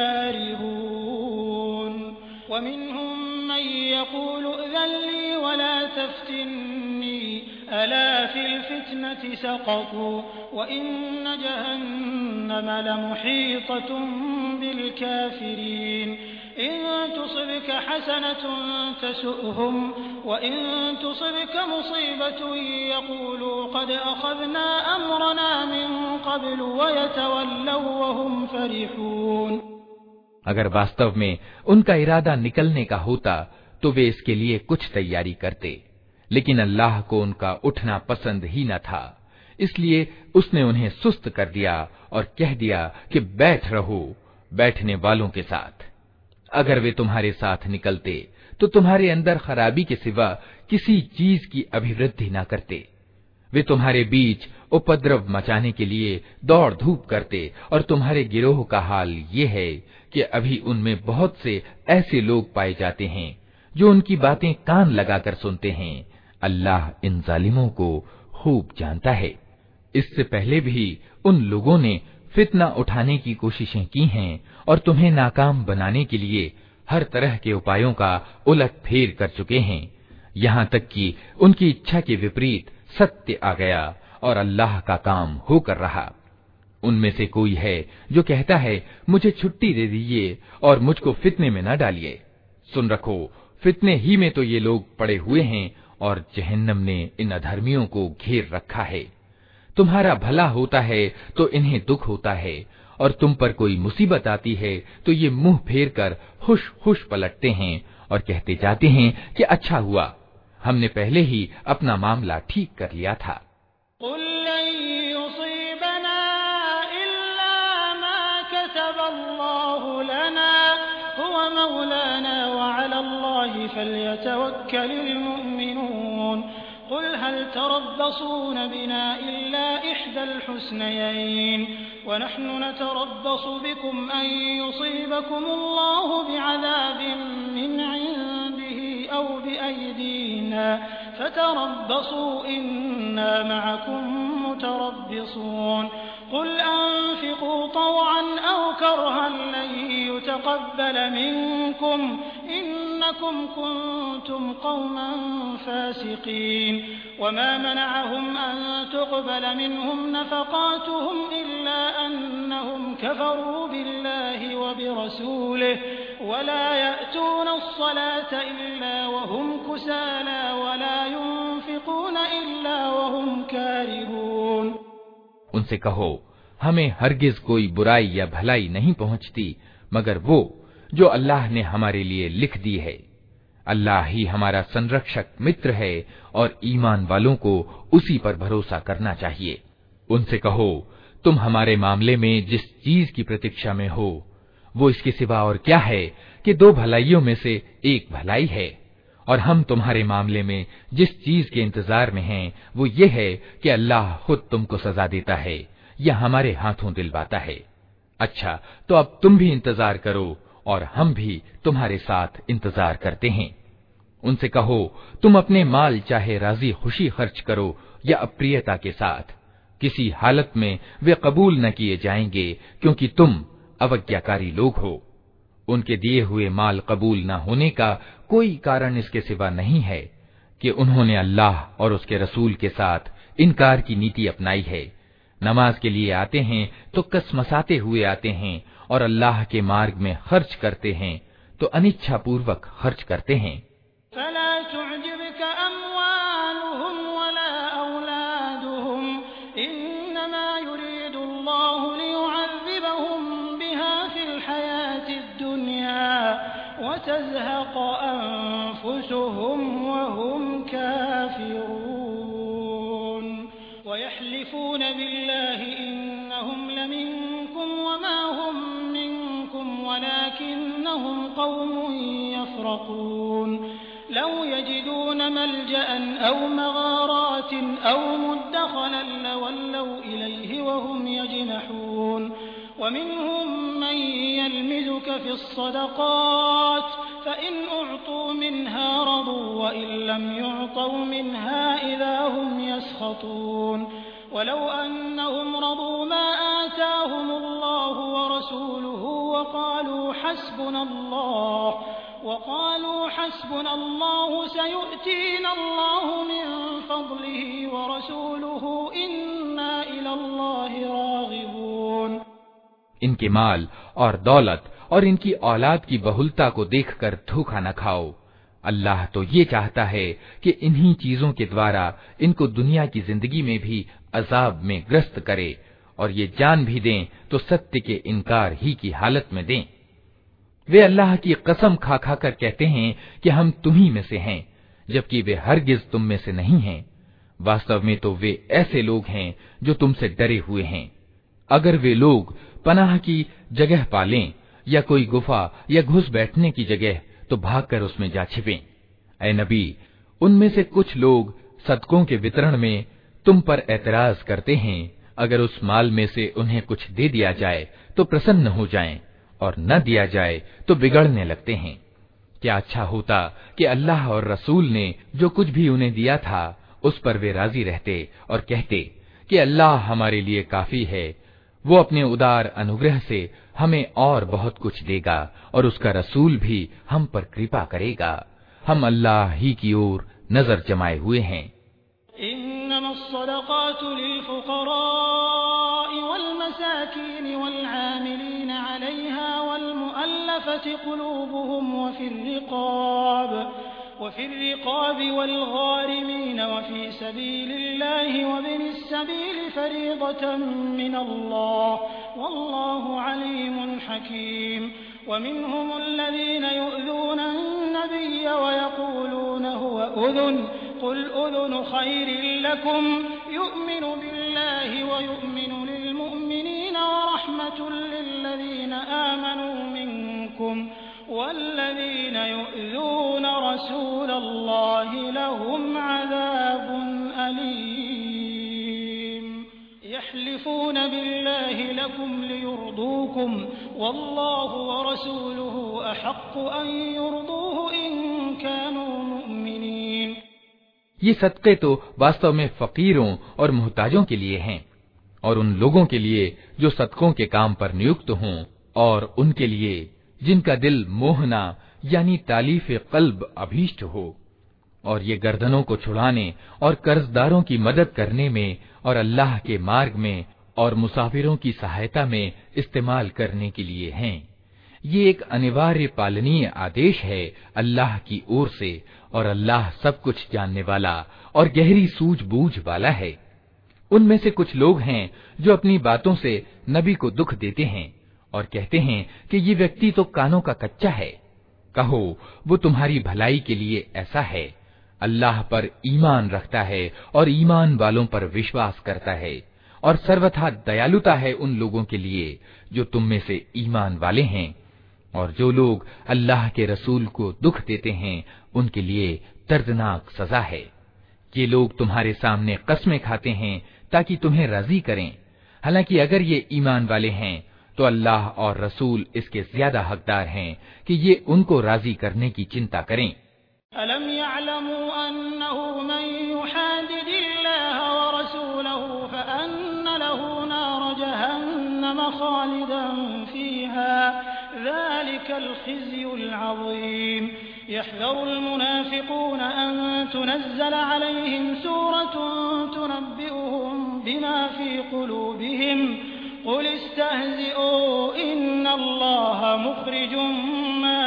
कारिहून वमिनहुम मन यक़ूलु इज़न ली वला तफ्तिन्नी अला फ़िल फ़ित्नति सक़तू वइन्न जहन्नम लमुहीततुम बिलकाफ़िरीन इन तुसिबक हसनतुन तसु'हुम वइन तुसिबक मुसीबतुन यक़ूलू क़द अख़ज़ना अम्रना मिन क़ब्लु वयतवल्लव वहुम फ़रिहून। अगर वास्तव में उनका इरादा निकलने का होता तो वे इसके लिए कुछ तैयारी करते, लेकिन अल्लाह को उनका उठना पसंद ही न था, इसलिए उसने उन्हें सुस्त कर दिया और कह दिया कि बैठ रहो बैठने वालों के साथ। अगर वे तुम्हारे साथ निकलते तो तुम्हारे अंदर खराबी के सिवा किसी चीज की अभिवृद्धि न करते। वे तुम्हारे बीच उपद्रव मचाने के लिए दौड़ धूप करते और तुम्हारे गिरोह का हाल ये है कि अभी उनमें बहुत से ऐसे लोग पाए जाते हैं जो उनकी बातें कान लगाकर सुनते हैं। अल्लाह इन जालिमों को खूब जानता है। इससे पहले भी उन लोगों ने फितना उठाने की कोशिशें की हैं और तुम्हें नाकाम बनाने के लिए हर तरह के उपायों का उलट फेर कर चुके हैं, यहाँ तक कि उनकी इच्छा के विपरीत सत्य आ गया और अल्लाह का काम होकर रहा। उनमें से कोई है जो कहता है मुझे छुट्टी दे दीजिए और मुझको फितने में न डालिए। सुन रखो, फितने ही में तो ये लोग पड़े हुए हैं और जहन्नम ने इन अधर्मियों को घेर रखा है। तुम्हारा भला होता है तो इन्हें दुख होता है और तुम पर कोई मुसीबत आती है तो ये मुंह फेर कर खुश खुश पलटते हैं और कहते जाते हैं कि अच्छा हुआ, हमने पहले ही अपना मामला ठीक कर लिया था। क़ुल हल तरब्बसून बिना इल्ला इह्दल हुस्नयैन व नहनु नतरब्बसु बिकुम अन युसीबकुमुल्लाहु बिअज़ाबिन मिन इंदिही औ बिअयदीना फतरब्बसू इन्ना मअकुम मुतरब्बिसून क़ुल अन्फ़िक़ू तवअन औ करहन लन युतक़ब्बल मिनकुम इन्नकुम कुन्तुम क़ौमन फ़ासिक़ीन वमा मनअहुम अन तुक़बल मिनहुम नफ़क़ातुहुम इल्ला अन्नहुम कफ़रू बिल्लाहि व बिरसूलिहि वला यअतून अस्सलात इल्ला वहुम कुसाला वला युनफ़िक़ून इल्ला वहुम कारिहून। उनसे कहो, हमें हरगिज कोई बुराई या भलाई नहीं पहुंचती मगर वो जो अल्लाह ने हमारे लिए लिख दी है। अल्लाह ही हमारा संरक्षक मित्र है और ईमान वालों को उसी पर भरोसा करना चाहिए। उनसे कहो, तुम हमारे मामले में जिस चीज की प्रतीक्षा में हो वो इसके सिवा और क्या है कि दो भलाइयों में से एक भलाई है, और हम तुम्हारे मामले में जिस चीज के इंतजार में हैं वो ये है कि अल्लाह खुद तुमको सजा देता है या हमारे हाथों दिलवाता है। अच्छा, तो अब तुम भी इंतजार करो और हम भी तुम्हारे साथ इंतजार करते हैं। उनसे कहो, तुम अपने माल चाहे राजी खुशी खर्च करो या अप्रियता के साथ, किसी हालत में वे कबूल न किए जाएंगे क्योंकि तुम अवज्ञाकारी लोग हो। उनके दिए हुए माल कबूल न होने का कोई कारण इसके सिवा नहीं है कि उन्होंने अल्लाह और उसके रसूल के साथ इनकार की नीति अपनाई है। नमाज के लिए आते हैं तो कसमसाते हुए आते हैं और अल्लाह के मार्ग में खर्च करते हैं तो अनिच्छा पूर्वक खर्च करते हैं। फला तुअजिबक अम्वालुहुम وتزهق أنفسهم وهم كافرون ويحلفون بالله إنهم لمنكم وما هم منكم ولكنهم قوم يفرقون لو يجدون ملجأ أو مغارات أو مدخلا لولوا إليه وهم يجمحون ومنهم من يلمزك في الصدقات فإن أعطوا منها رضوا وإن لم يعطوا منها إذا هم يسخطون ولو أنهم رضوا ما آتاهم الله ورسوله وقالوا حسبنا الله وقالوا حسبنا الله سيؤتينا الله من فضله ورسوله إنا إلى الله راغبون। इनके माल और दौलत और इनकी औलाद की बहुलता को देखकर धोखा न खाओ। अल्लाह तो ये चाहता है कि इन्हीं चीजों के द्वारा इनको दुनिया की जिंदगी में भी अजाब में ग्रस्त करे और ये जान भी दें तो सत्य के इनकार ही की हालत में दें। वे अल्लाह की कसम खा खा कर कहते हैं कि हम तुम्ही में से हैं, जबकि वे हरगिज तुम में से नहीं हैं। वास्तव में तो वे ऐसे लोग हैं जो तुमसे डरे हुए हैं। अगर वे लोग पनाह की जगह पालें या कोई गुफा या घुस बैठने की जगह तो भागकर उसमें जा छिपें। ऐ नबी, उनमें से कुछ लोग सदकों के वितरण में तुम पर एतराज करते हैं। अगर उस माल में से उन्हें कुछ दे दिया जाए तो प्रसन्न हो जाएं, और न दिया जाए तो बिगड़ने लगते हैं। क्या अच्छा होता कि अल्लाह और रसूल ने जो कुछ भी उन्हें दिया था उस पर वे राजी रहते और कहते कि अल्लाह हमारे लिए काफी है, वो अपने उदार अनुग्रह से हमें और बहुत कुछ देगा और उसका रसूल भी हम पर कृपा करेगा। हम अल्लाह ही की ओर नजर जमाए हुए हैं। इन्नमस्सदक़ातु लिलफ़ुक़राइ वल्मसाकीन वल्आमिलीन अलैहा वल्मुअल्लफ़ति क़ुलूबुहुम वफ़िर्रिक़ाब वफ़िर्रिक़ाब वल्ग़ारिमीन वफ़ी सबीलिल्लाहि वब्निस्सबील फ़रीज़तन मिनल्लाह वल्लाहु अलीमुन हकीम। वमिनहुम अल्लज़ीन युअ्ज़ूना अन्नबिय्य वयक़ूलून हुव उज़ुन क़ुल उज़ुनु ख़ैरिन लकुम युअ्मिनु बिल्लाहि वयुअ्मिनु लिलमुअ्मिनीन वरहमतुन लिल्लज़ीन आमनू मिनकुम वल्लज़ीन युअ्ज़ून रसूलल्लाहि लहुम अज़ाबुन अलीम। यहलिफून बिल्लाहि लकुम लियुर्दूकुम वल्लाहु वरसूलुहु अहक्कु अन युर्दूहु इन कानू मुअ्मिनीन। ये सदक़े तो वास्तव में फकीरों और मुहताजों के लिए हैं और उन लोगों के लिए जो सदकों के काम पर नियुक्त हों और उनके लिए जिनका दिल मोहना यानी तालीफ कल्ब अभीष्ट हो। और ये गर्दनों को छुड़ाने और कर्जदारों की मदद करने में और अल्लाह के मार्ग में और मुसाफिरों की सहायता में इस्तेमाल करने के लिए हैं। ये एक अनिवार्य पालनीय आदेश है अल्लाह की ओर से और अल्लाह सब कुछ जानने वाला और गहरी सूझबूझ वाला है। उनमें से कुछ लोग हैं जो अपनी बातों से नबी को दुख देते हैं और कहते हैं कि ये व्यक्ति तो कानों का कच्चा है। कहो, वो तुम्हारी भलाई के लिए ऐसा है। अल्लाह पर ईमान रखता है और ईमान वालों पर विश्वास करता है और सर्वथा दयालुता है उन लोगों के लिए जो तुम में से ईमान वाले हैं। और जो लोग अल्लाह के रसूल को दुख देते हैं उनके लिए दर्दनाक सजा है। ये लोग तुम्हारे सामने कस्में खाते हैं ताकि तुम्हें राजी करें, हालांकि अगर ये ईमान वाले हैं तो अल्लाह और रसूल इसके ज्यादा हकदार हैं कि ये उनको राजी करने की चिंता करें। अलम यअलमू अन्नहु मन युहादिदिल्लाह व रसूलहु फअन्न लहु नार जहन्नम खालिदन फीहा ज़ालिकल ख़िज़्युल अज़ीम। यहज़रुल मुनाफ़िक़ून अन तुनज़्ज़ल अलैहिम सूरतुन तुनब्बिउहुम बिमा फ़ी क़ुलूबिहिम क़ुल इस्तहज़िऊ इन्नल्लाह मुख़रिजुम मा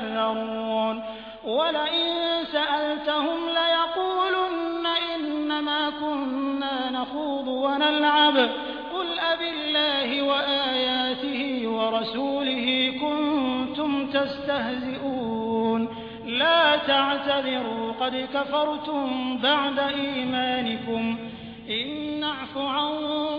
तहज़रून वलइन सअल्तहुम लयक़ूलुन्न इन्नमा कुन्ना नख़ूज़ु व नलअब क़ुल अबिल्लाहि व आयातिहि व रसूलिहि कुन्तुम तस्तहज़िऊन। ला तअतज़िरू क़द कफ़रतुम बअद ईमानिकुम इन नअफ़ु अन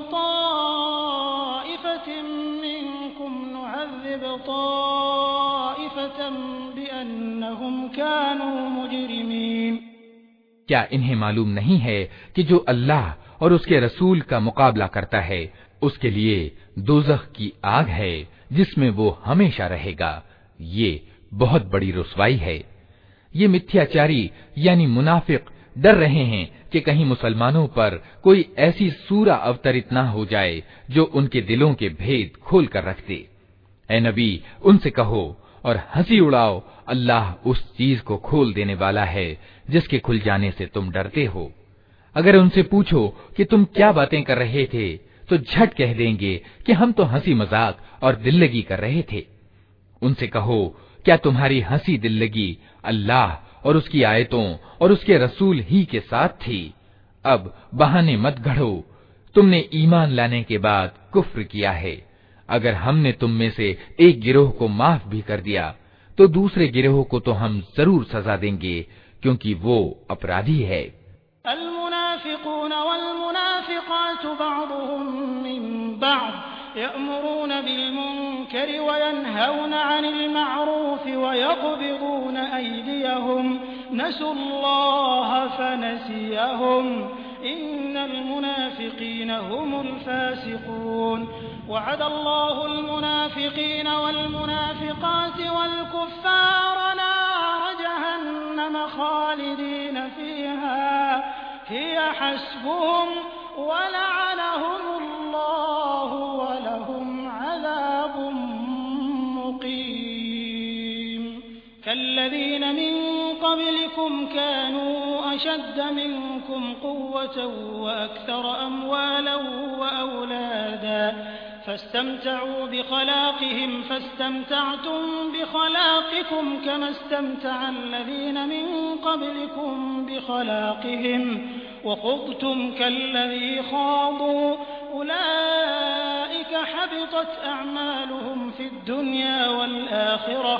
ताइफ़तिन मिनकुम नुअज़्ज़िब ताइफ़तन बिअन्नहुम कानू मुजरिमीन। क्या इन्हें मालूम नहीं है कि जो अल्लाह और उसके रसूल का मुकाबला करता है उसके लिए दोज़ख की आग है जिसमें वो हमेशा रहेगा। ये बहुत बड़ी रुसवाई है। ये मिथ्याचारी यानी मुनाफिक डर रहे हैं कि कहीं मुसलमानों पर कोई ऐसी सूरा अवतरित ना हो जाए जो उनके दिलों के भेद खोल कर रख दे। ए नबी, उनसे कहो और हंसी उड़ाओ, अल्लाह उस चीज को खोल देने वाला है जिसके खुल जाने से तुम डरते हो। अगर उनसे पूछो कि तुम क्या बातें कर रहे थे तो झट कह देंगे कि हम तो हंसी मजाक और दिल्लगी कर रहे थे। उनसे कहो, क्या तुम्हारी हंसी दिल्लगी अल्लाह और उसकी आयतों और उसके रसूल ही के साथ थी? अब बहाने मत गढ़ो, तुमने ईमान लाने के बाद कुफ्र किया है। अगर हमने तुम में से एक गिरोह को माफ भी कर दिया तो दूसरे गिरोह को तो हम जरूर सजा देंगे, क्योंकि वो अपराधी है। अल मुनाफिकून वल मुनाफिकातु बअदुहुम मिन बअद यअमुरून बिल मुनकरि व यनहौन अनिल मअरूफ व यक़बिदून अयदियहुम नसुल्लाह फनसियहुम इन्नल मुनाफिकीन हुमुल फासिकून वअदल्लाहुल मुनाफिकीन वल मुनाफिकाति वल कुफ्फार नार जहन्नम खालिदीन फीहा हिय हस्बुहुम व लअनहुमुल्लाहु व लहुम अज़ाबुम मुक़ीम। कल्लज़ीन मिन क़ब्लिकुम कानू अशद्द मिनकुम क़ुव्वतन व अक्तर अम्वालन व औलादन فاستمتعوا بخلاقهم فاستمتعتم بخلاقكم كما استمتع الذين من قبلكم بخلاقهم وخضتم كالذي خاضوا أولئك حبطت أعمالهم في الدنيا والآخرة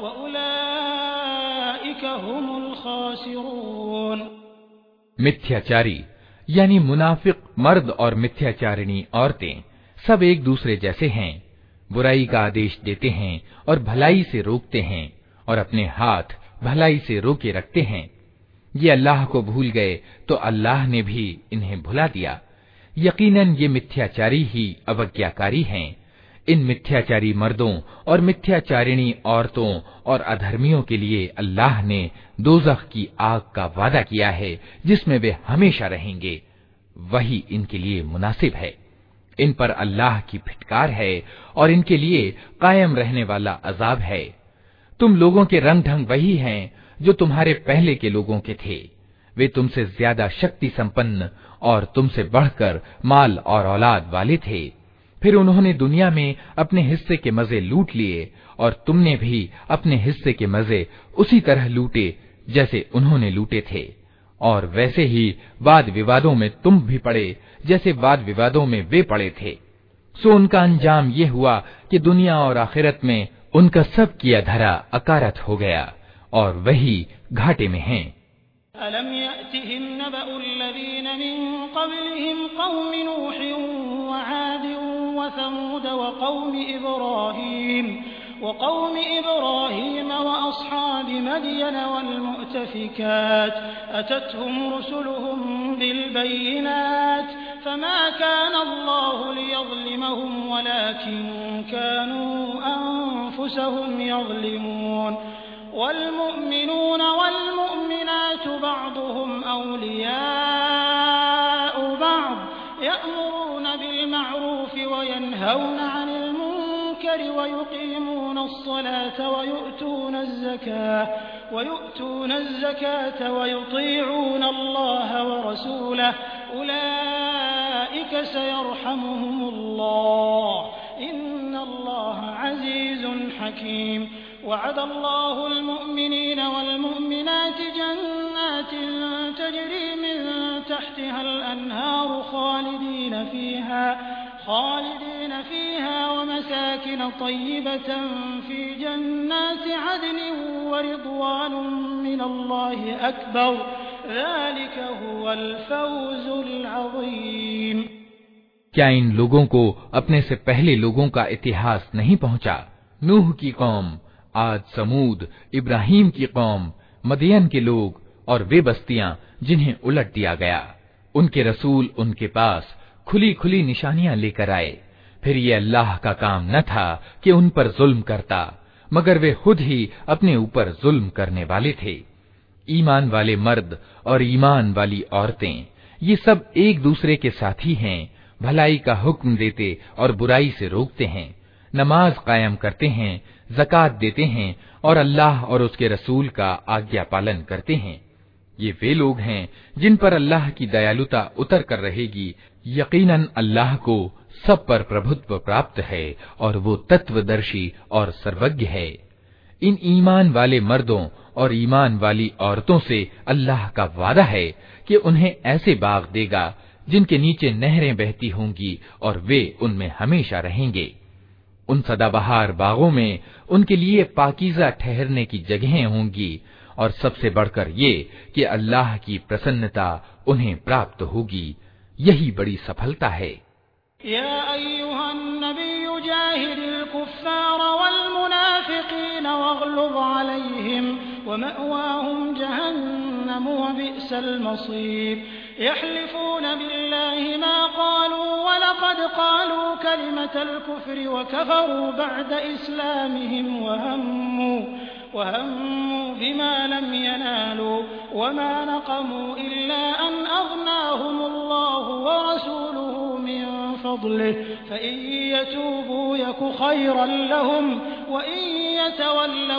وأولئك هم الخاسرون। मिथ्याचारी यानी मुनाफिक मर्द और मिथ्याचारिणी औरतें सब एक दूसरे जैसे हैं। बुराई का आदेश देते हैं और भलाई से रोकते हैं और अपने हाथ भलाई से रोके रखते हैं। ये अल्लाह को भूल गए तो अल्लाह ने भी इन्हें भुला दिया। यकीनन ये मिथ्याचारी ही अवज्ञाकारी हैं। इन मिथ्याचारी मर्दों और मिथ्याचारिणी औरतों और अधर्मियों के लिए अल्लाह ने दोज़ख की आग का वादा किया है जिसमें वे हमेशा रहेंगे। वही इनके लिए मुनासिब है। इन पर अल्लाह की फिटकार है और इनके लिए कायम रहने वाला अजाब है। तुम लोगों के रंग ढंग वही हैं जो तुम्हारे पहले के लोगों के थे। वे तुमसे ज्यादा शक्ति संपन्न और तुमसे बढ़कर माल और औलाद वाले थे। फिर उन्होंने दुनिया में अपने हिस्से के मजे लूट लिए और तुमने भी अपने हिस्से के मजे उसी तरह लूटे जैसे उन्होंने लूटे थे। और वैसे ही वाद विवादों में तुम भी पड़े जैसे वाद विवादों में वे पड़े थे। सो उनका अंजाम ये हुआ कि दुनिया और आखिरत में उनका सब किया धरा अकारत हो गया और वही घाटे में हैं। अलम यअतिहिम नबउल्लज़ीन मिन क़ब्लिहिम क़ौमि नूहिन व आदिन व समूद व क़ौमि इब्राहीम व क़ौमि इब्राहीम व अस्हाबि मदयन वल मुअतफ़िकात अततहुम रुसुलुहुम बिल बय्यिनात फमा काना अल्लाहु लियज़लिमहुम वलाकिन कानू अनफुसहुम यज़लिमून वल्मुअमिनून वल्मुअमिनातु बअदुहुम औलियाउ बअद यअमुरून बिलमअरूफ व यनहौन अनिल मुनकरि व युक़ीमून अस्सलात व यु'तून अज़्ज़कात व यु'तून अज़्ज़कात व युतीऊन अल्लाह व रसूलहु उलाइक सयरहमुहुमुल्लाह इन्नल्लाह अज़ीज़ुन हकीम। वअद अल्लाहुल मुमिनीन वल मुमिनात जन्नातिन तजरी मिन तहतिहल अन्हार खालिदीन फीहा खालिदीन फीहा व मसाकिन तय्यबतन फी जन्नाति अदन व रिضवानुम मिनल्लाहि अकबर ज़ालिक हुवल फौज़ुल अज़ीम। क्या इन लोगों को अपने से पहले लोगों का इतिहास नहीं पहुंचा? नूह की कौम, आद, समूद, इब्राहिम की कौम, मदियन के लोग और वे बस्तियां जिन्हें उलट दिया गया। उनके रसूल उनके पास खुली खुली निशानियां लेकर आए। फिर ये अल्लाह का काम न था कि उन पर जुल्म करता, मगर वे खुद ही अपने ऊपर जुल्म करने वाले थे। ईमान वाले मर्द और ईमान वाली औरतें, ये सब एक दूसरे के साथी हैं, भलाई का हुक्म देते और बुराई से रोकते हैं, नमाज कायम करते हैं, ज़कात देते हैं और अल्लाह और उसके रसूल का आज्ञा पालन करते हैं। ये वे लोग हैं जिन पर अल्लाह की दयालुता उतर कर रहेगी। यकीनन अल्लाह को सब पर प्रभुत्व प्राप्त है और वो तत्वदर्शी और सर्वज्ञ है। इन ईमान वाले मर्दों और ईमान वाली औरतों से अल्लाह का वादा है कि उन्हें ऐसे बाग देगा जिनके नीचे नहरें बहती होंगी और वे उनमें हमेशा रहेंगे। उन सदाबहार बागों में उनके लिए पाकीज़ा ठहरने की जगहें होंगी और सबसे बढ़कर ये कि अल्लाह की प्रसन्नता उन्हें प्राप्त होगी। यही बड़ी सफलता है। या अय्युहन नबिय्यु जाहिदिल कुफ्फार वल मुनाफिकीन वग़्लुज़ अलैहिम व मअवाहुम जहन्नम व बि'सल मसीर। यहलिफून बिल्लाहि मा क़ालू व लक़द क़ालू कलिमतल कुफ्रि व कफ़रू बअद इस्लामिहिम व हम्मू व हम्मू बिमा लम यनालू व मा नक़मू इल्ला अन अग़नाहुमुल्लाहु व रसूलुहु मिन फ़ज़लिहि फ़इन यतूबू यकु ख़ैरन लहुम व इन यतवल्लव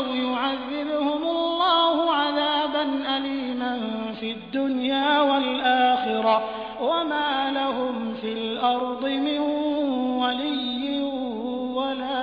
युअज़्ज़िबहुमुल्लाहु अज़ाबन अलीमन फ़िद दुनिया वल आखिरह व मा लहुम फ़िल अर्दि मिन वलिय्यिन वला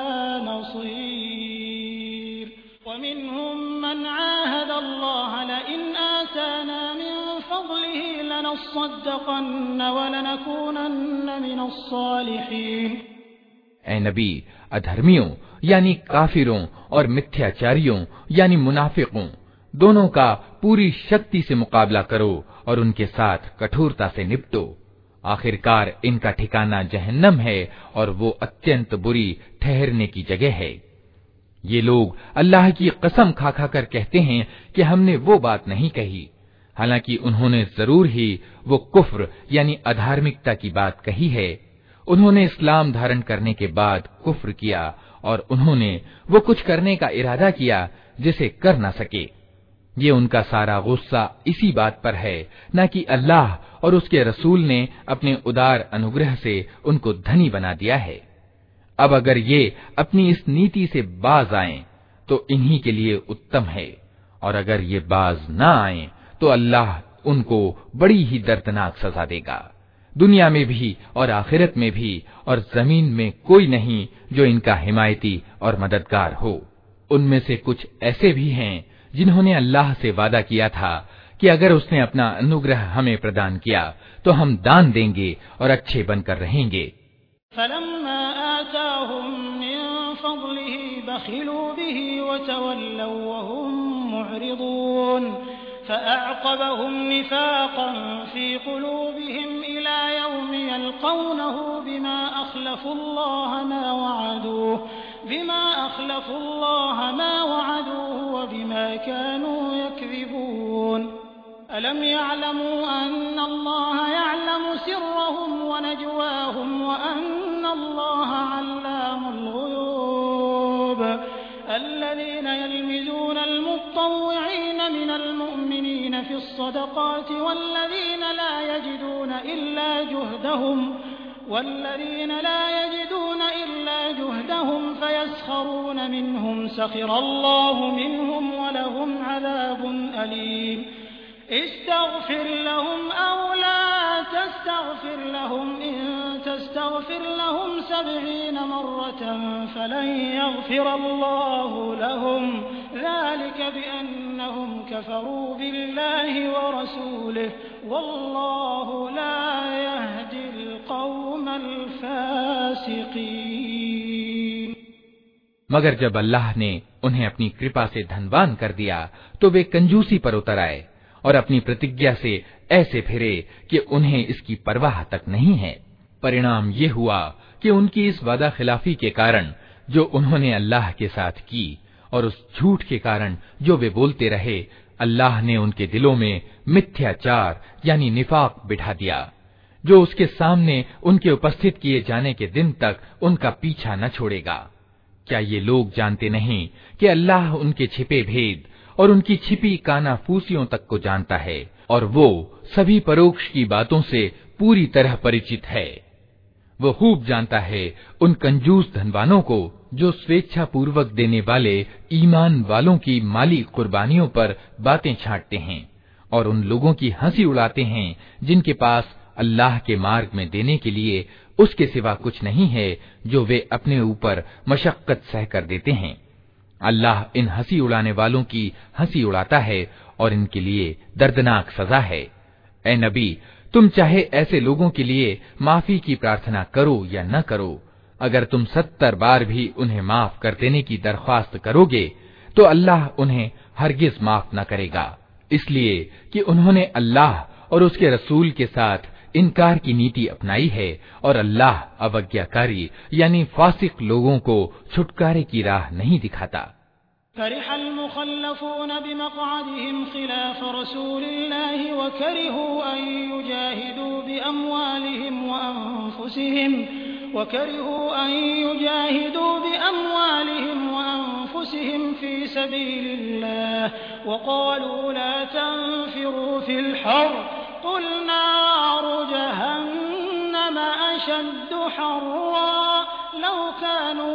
नसीर। व मिनहुम मन आहद अल्लाह लइन आताना मिन फ़ज़लिहि लनस्सद्दक़न्न व लनकूनन्न मिनस सालिहीन। ऐ नबी, अधर्मियों यानी काफिरों और मिथ्याचारियों यानी मुनाफिकों दोनों का पूरी शक्ति से मुकाबला करो और उनके साथ कठोरता से निपटो। आखिरकार इनका ठिकाना जहन्नम है और वो अत्यंत बुरी ठहरने की जगह है। ये लोग अल्लाह की कसम खा खा कर कहते हैं कि हमने वो बात नहीं कही, हालांकि उन्होंने जरूर ही वो कुफ्र यानी अधार्मिकता की बात कही है। उन्होंने इस्लाम धारण करने के बाद कुफ्र किया और उन्होंने वो कुछ करने का इरादा किया जिसे कर न सके। ये उनका सारा गुस्सा इसी बात पर है, न कि अल्लाह और उसके रसूल ने अपने उदार अनुग्रह से उनको धनी बना दिया है। अब अगर ये अपनी इस नीति से बाज आएं तो इन्हीं के लिए उत्तम है, और अगर ये बाज न आएं तो अल्लाह उनको बड़ी ही दर्दनाक सजा देगा, दुनिया में भी और आखिरत में भी, और जमीन में कोई नहीं जो इनका हिमायती और मददगार हो। उनमें से कुछ ऐसे भी हैं जिन्होंने अल्लाह से वादा किया था कि अगर उसने अपना अनुग्रह हमें प्रदान किया तो हम दान देंगे और अच्छे बनकर रहेंगे। फलम्मा आताहुम मिन फ़ज़लिहि बख़िलू बिही व तवल्लव व हुम मुअरिदून फ़अअक़बहुम निफ़ाक़न फ़ी क़ुलूबिहिम इला यौमि यल्क़ौनहु बिमा अख़लफ़ुल्लाह मा वअदूहु बिमा अख़लफ़ुल्लाह मा वअदूहु व बिमा कानू यकज़िबून। अलम यअलमू अन्नल्लाह यअलमु सिर्रहुम व नजवाहुम व अन्नल्लाह अल्लामुल ग़ुयूब। الذين يلمزون المطوعين من المؤمنين في الصدقات والذين لا يجدون إلا جهدهم والذين لا يجدون إلا جهدهم فيسخرون منهم سخر الله منهم ولهم عذاب أليم استغفر لهم أو لا تستغفر لهم إن تستغفر لهم سبعين مرة فلن يغفر الله لهم ذلك بأنهم كفروا بالله ورسوله والله لا يهدي القوم الفاسقين। मगर जब अल्लाह ने उन्हें अपनी कृपा से धनवान कर दिया तो वे कंजूसी पर उतर आए और अपनी प्रतिज्ञा से ऐसे फिरे कि उन्हें इसकी परवाह तक नहीं है। परिणाम ये हुआ कि उनकी इस वादा खिलाफी के कारण जो उन्होंने अल्लाह के साथ की और उस झूठ के कारण जो वे बोलते रहे, अल्लाह ने उनके दिलों में मिथ्याचार यानी निफाक बिठा दिया, जो उसके सामने उनके उपस्थित किए जाने के दिन तक उनका पीछा न छोड़ेगा। क्या ये लोग जानते नहीं कि अल्लाह उनके छिपे भेद और उनकी छिपी कानाफूसियों तक को जानता है और वो सभी परोक्ष की बातों से पूरी तरह परिचित है। वो खूब जानता है उन कंजूस धनवानों को जो स्वेच्छा पूर्वक देने वाले ईमान वालों की माली कुर्बानियों पर बातें छांटते हैं और उन लोगों की हंसी उड़ाते हैं जिनके पास अल्लाह के मार्ग में देने के लिए उसके सिवा कुछ नहीं है जो वे अपने ऊपर मशक्कत सह कर देते हैं। अल्लाह इन हंसी उड़ाने वालों की हंसी उड़ाता है और इनके लिए दर्दनाक सजा है। ए नबी, तुम चाहे ऐसे लोगों के लिए माफी की प्रार्थना करो या न करो, अगर तुम सत्तर बार भी उन्हें माफ कर देने की दरख्वास्त करोगे तो अल्लाह उन्हें हरगिज माफ न करेगा, इसलिए कि उन्होंने अल्लाह और उसके रसूल के साथ इनकार की नीति अपनाई है और अल्लाह अवज्ञाकारी यानी फासिक लोगों को छुटकारे की राह नहीं दिखाता। फरिहल मुखल्लफून बिमक़अदिहिम खिलाफ रसूलिल्लाहि व करिहू अन युजाहिदू बिअमवालिहिम व अनफुसिहिम व करिहू अन युजाहिदू बिअमवालिहिम व अनफुसिहिम फी सबीलिल्लाह व क़ालू ला तन्फिरू फिल हर्र क़ुल नारु जहन्नम अशद्दु हर्रा लौ कानू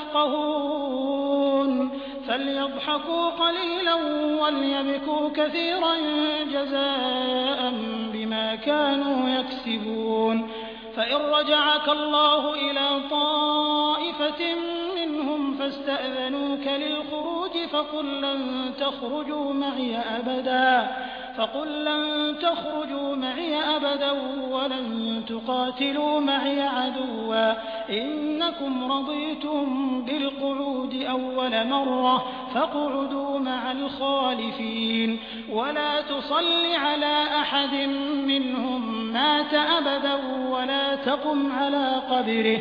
यफ़क़हून فليضحكوا قليلا وليبكوا كثيرا جزاء بما كانوا يكسبون فإن رجعك الله إلى طائفة منهم فاستأذنوك للخروج فقل لن تخرجوا معي أبدا فقل لن تخرجوا معي أبدا ولن تقاتلوا معي عدوا إنكم رضيتم بالقعود أول مرة فاقعدوا مع الخالفين ولا تصل على أحد منهم مات أبدا ولا تقم على قبره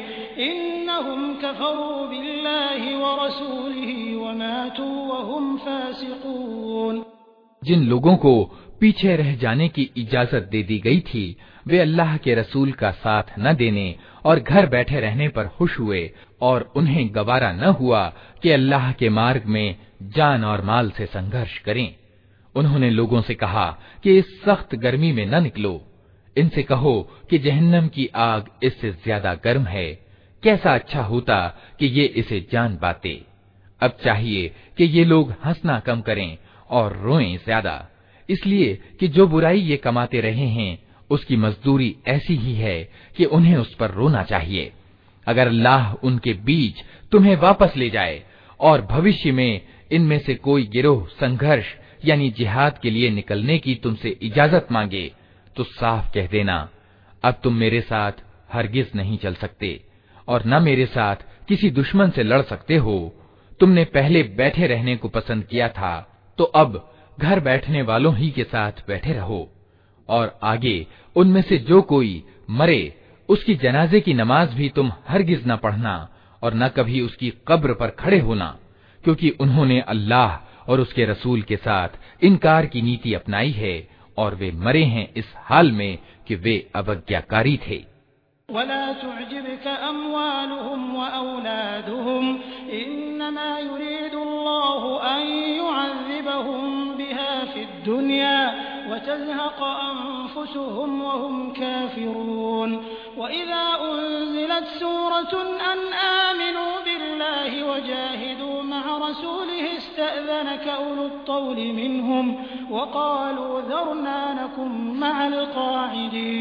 إنهم كفروا بالله ورسوله وماتوا وهم فاسقون। जिन लोगों को पीछे रह जाने की इजाजत दे दी गई थी वे अल्लाह के रसूल का साथ न देने और घर बैठे रहने पर खुश हुए और उन्हें गवारा न हुआ कि अल्लाह के मार्ग में जान और माल से संघर्ष करें। उन्होंने लोगों से कहा कि इस सख्त गर्मी में न निकलो। इनसे कहो कि जहन्नम की आग इससे ज्यादा गर्म है, कैसा अच्छा होता कि ये इसे जान पाते। अब चाहिए कि ये लोग हंसना कम करें और रोएं ज्यादा, इसलिए कि जो बुराई ये कमाते रहे हैं उसकी मजदूरी ऐसी ही है कि उन्हें उस पर रोना चाहिए। अगर अल्लाह उनके बीच तुम्हें वापस ले जाए और भविष्य में इनमें से कोई गिरोह संघर्ष यानी जिहाद के लिए निकलने की तुमसे इजाजत मांगे तो साफ कह देना, अब तुम मेरे साथ हरगिज नहीं चल सकते और न मेरे साथ किसी दुश्मन से लड़ सकते हो। तुमने पहले बैठे रहने को पसंद किया था तो अब घर बैठने वालों ही के साथ बैठे रहो और आगे उनमें से जो कोई मरे उसकी जनाजे की नमाज भी तुम हरगिज न पढ़ना और न कभी उसकी कब्र पर खड़े होना, क्योंकि उन्होंने अल्लाह और उसके रसूल के साथ इनकार की नीति अपनाई है और वे मरे हैं इस हाल में कि वे अवज्ञाकारी थे। वला तुअजिबक अमवालुहुम व औलादुहुम इन्नमा युरीदुल्लाहु अन युअज़्ज़िबहुम बिहा फिद दुनिया व तज़हक़ अनफुसुहुम व हुम काफ़िरून व इज़ा उन्ज़िलत सूरतुन अन आमिनू बिल्लाहि व जाहिदू मअ रसूलिहि इस्तअज़नक उलुत तौलि मिनहुम व क़ालू ज़रना नकुन मअल क़ाዒदीन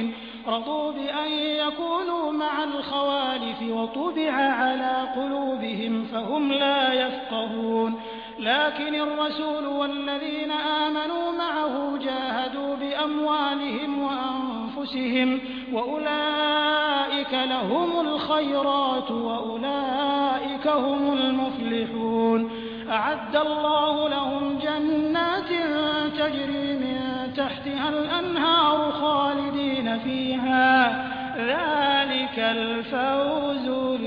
रदू बिअन यकूनू मअल खवालिफ व तुबिअ अला कुलूबिहिम फहुम ला यफ्क़हून लकिन अर्रसूल वल्लज़ीन आमनू मअहू जाहदू बिअम्वालिहिम व अनफुसिहिम व उलाइक लहुमुल खैरात व उलाइक हुमुल मुफ्लिहून अअद्दल्लाहु लहुम जन्नातिन तजरी मिन तहतिहल अन्हार खालिदीन फीहा ज़ालिकल फौज़ुल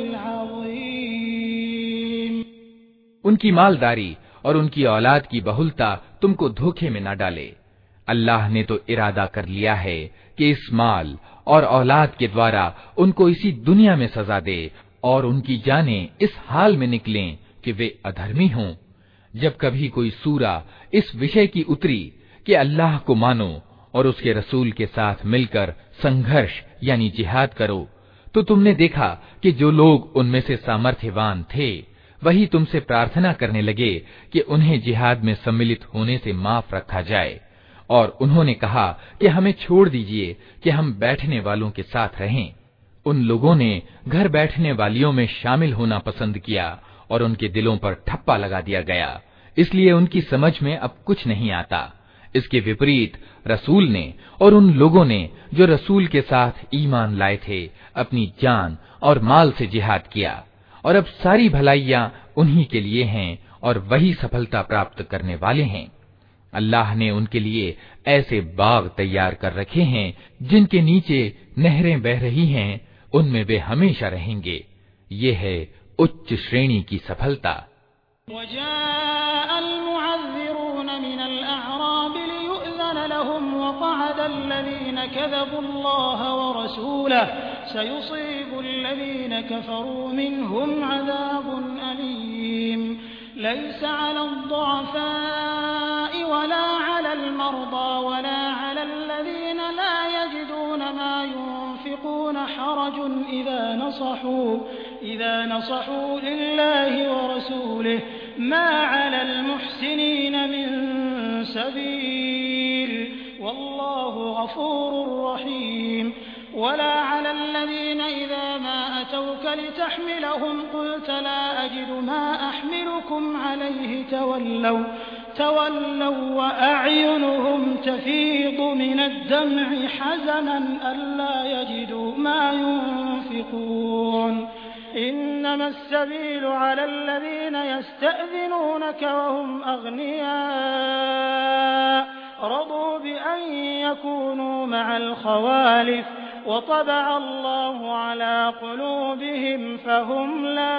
अज़ीम। उनकी मालदारी और उनकी औलाद की बहुलता तुमको धोखे में न डाले। अल्लाह ने तो इरादा कर लिया है कि इस माल और औलाद के द्वारा उनको इसी दुनिया में सजा दे और उनकी जानें इस हाल में निकलें कि वे अधर्मी हों। जब कभी कोई सूरा इस विषय की उतरी कि अल्लाह को मानो और उसके रसूल के साथ मिलकर संघर्ष यानी जिहाद करो, तो तुमने देखा कि जो लोग उनमें से सामर्थ्यवान थे वही तुमसे प्रार्थना करने लगे कि उन्हें जिहाद में सम्मिलित होने से माफ रखा जाए, और उन्होंने कहा कि हमें छोड़ दीजिए कि हम बैठने वालों के साथ रहें। उन लोगों ने घर बैठने वालियों में शामिल होना पसंद किया और उनके दिलों पर ठप्पा लगा दिया गया, इसलिए उनकी समझ में अब कुछ नहीं आता। इसके विपरीत रसूल ने और उन लोगों ने जो रसूल के साथ ईमान लाए थे अपनी जान और माल से जिहाद किया, और अब सारी भलाइयां उन्हीं के लिए हैं और वही सफलता प्राप्त करने वाले हैं। अल्लाह ने उनके लिए ऐसे बाग तैयार कर रखे हैं जिनके नीचे नहरें बह रही हैं, उनमें वे हमेशा रहेंगे। ये है उच्च श्रेणी की सफलता। लैसा अलद्दुअफ़ाइ वला अलल मर्दा वला अलल्लज़ीन ला यजिदून मा युन्फ़िक़ून हरजुन इज़ा नसहू इज़ा नसहू लिल्लाहि व रसूलिहि मा अलल मुहसिनीन मिन सबील वल्लाहु गफूरुर रहीम। वला अलल्लज़ीन इज़ा मा अतौक लितहमिलहुम क़ुल्त ला अजिदु मा अहमिलुकुम अलैहि तवल्लौ तवल्लौ व अअयुनुहुम तफीदु मिनद्दम'i हज़नन अल्ला यजिदू मा युन्फ़िक़ून। इन्नमा अस्सबीलु अलल्लज़ीन यस्तअज़िनूनक वहुम अग़निया रदू बिअन यकूनू मअल खवालिफ वतबअ अल्लाहु अला क़ुलूबिहिम फ़हुम ला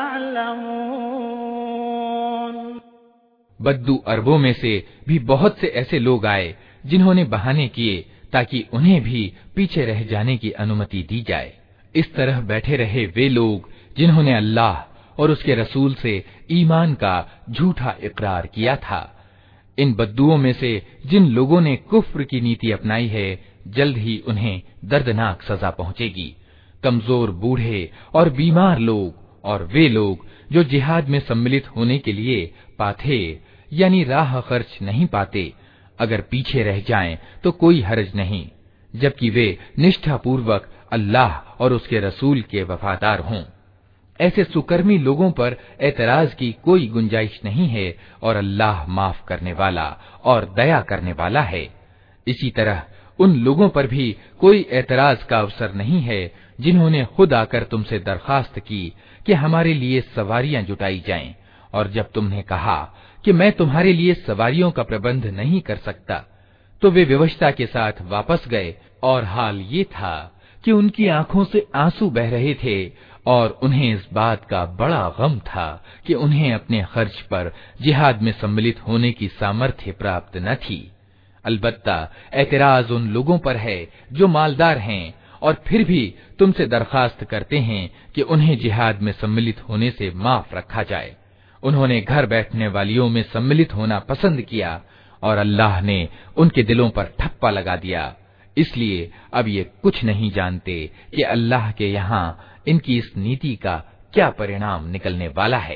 यअलमून। बद्दू अरबों में से भी बहुत से ऐसे लोग आए जिन्होंने बहाने किए ताकि उन्हें भी पीछे रह जाने की अनुमति दी जाए। इस तरह बैठे रहे वे लोग जिन्होंने अल्लाह और उसके रसूल से ईमान का झूठा इकरार किया था। इन बद्दुओं में से जिन लोगों ने कुफ्र की नीति अपनाई है, जल्द ही उन्हें दर्दनाक सजा पहुंचेगी। कमजोर बूढ़े और बीमार लोग और वे लोग जो जिहाद में सम्मिलित होने के लिए पाथे यानी राह खर्च नहीं पाते, अगर पीछे रह जाएं तो कोई हर्ज नहीं, जबकि वे निष्ठापूर्वक अल्लाह और उसके रसूल के वफादार हों। ऐसे सुकर्मी लोगों पर एतराज की कोई गुंजाइश नहीं है और अल्लाह माफ करने वाला और दया करने वाला है। इसी तरह उन लोगों पर भी कोई एतराज का अवसर नहीं है जिन्होंने खुद आकर तुमसे दरखास्त की कि हमारे लिए सवारियां जुटाई जाएं, और जब तुमने कहा कि मैं तुम्हारे लिए सवारियों का प्रबंध नहीं कर सकता, तो वे विवशता के साथ वापस गए, और हाल ये था कि उनकी आंखों से आंसू बह रहे थे और उन्हें इस बात का बड़ा गम था कि उन्हें अपने खर्च पर जिहाद में सम्मिलित होने की सामर्थ्य प्राप्त न थी। अलबत्ता एतराज उन लोगों पर है जो मालदार हैं और फिर भी तुमसे दरखास्त करते हैं कि उन्हें जिहाद में सम्मिलित होने से माफ रखा जाए। उन्होंने घर बैठने वालियों में सम्मिलित होना पसंद किया और अल्लाह ने उनके दिलों पर ठप्पा लगा दिया, इसलिए अब ये कुछ नहीं जानते कि अल्लाह के यहाँ इनकी इस नीति का क्या परिणाम निकलने वाला है।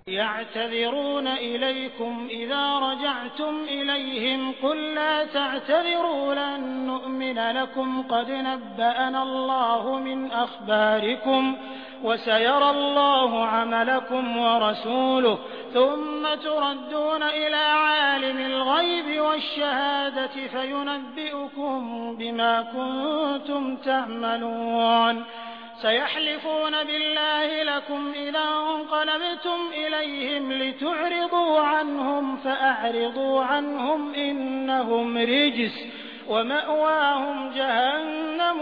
يعتذرون إليكم إذا رجعتم إليهم قل لا تعتذروا لن نؤمن لكم قد نبأنا الله من أخباركم وسيرى الله عملكم ورسوله ثم تردون إلى عالم الغيب والشهادة فينبئكم بما كنتم تعملون سيحلفون بالله لكم إذا انقلبتم إليهم لتعرضوا عنهم فأعرضوا عنهم إنهم رجس ومأواهم جهنم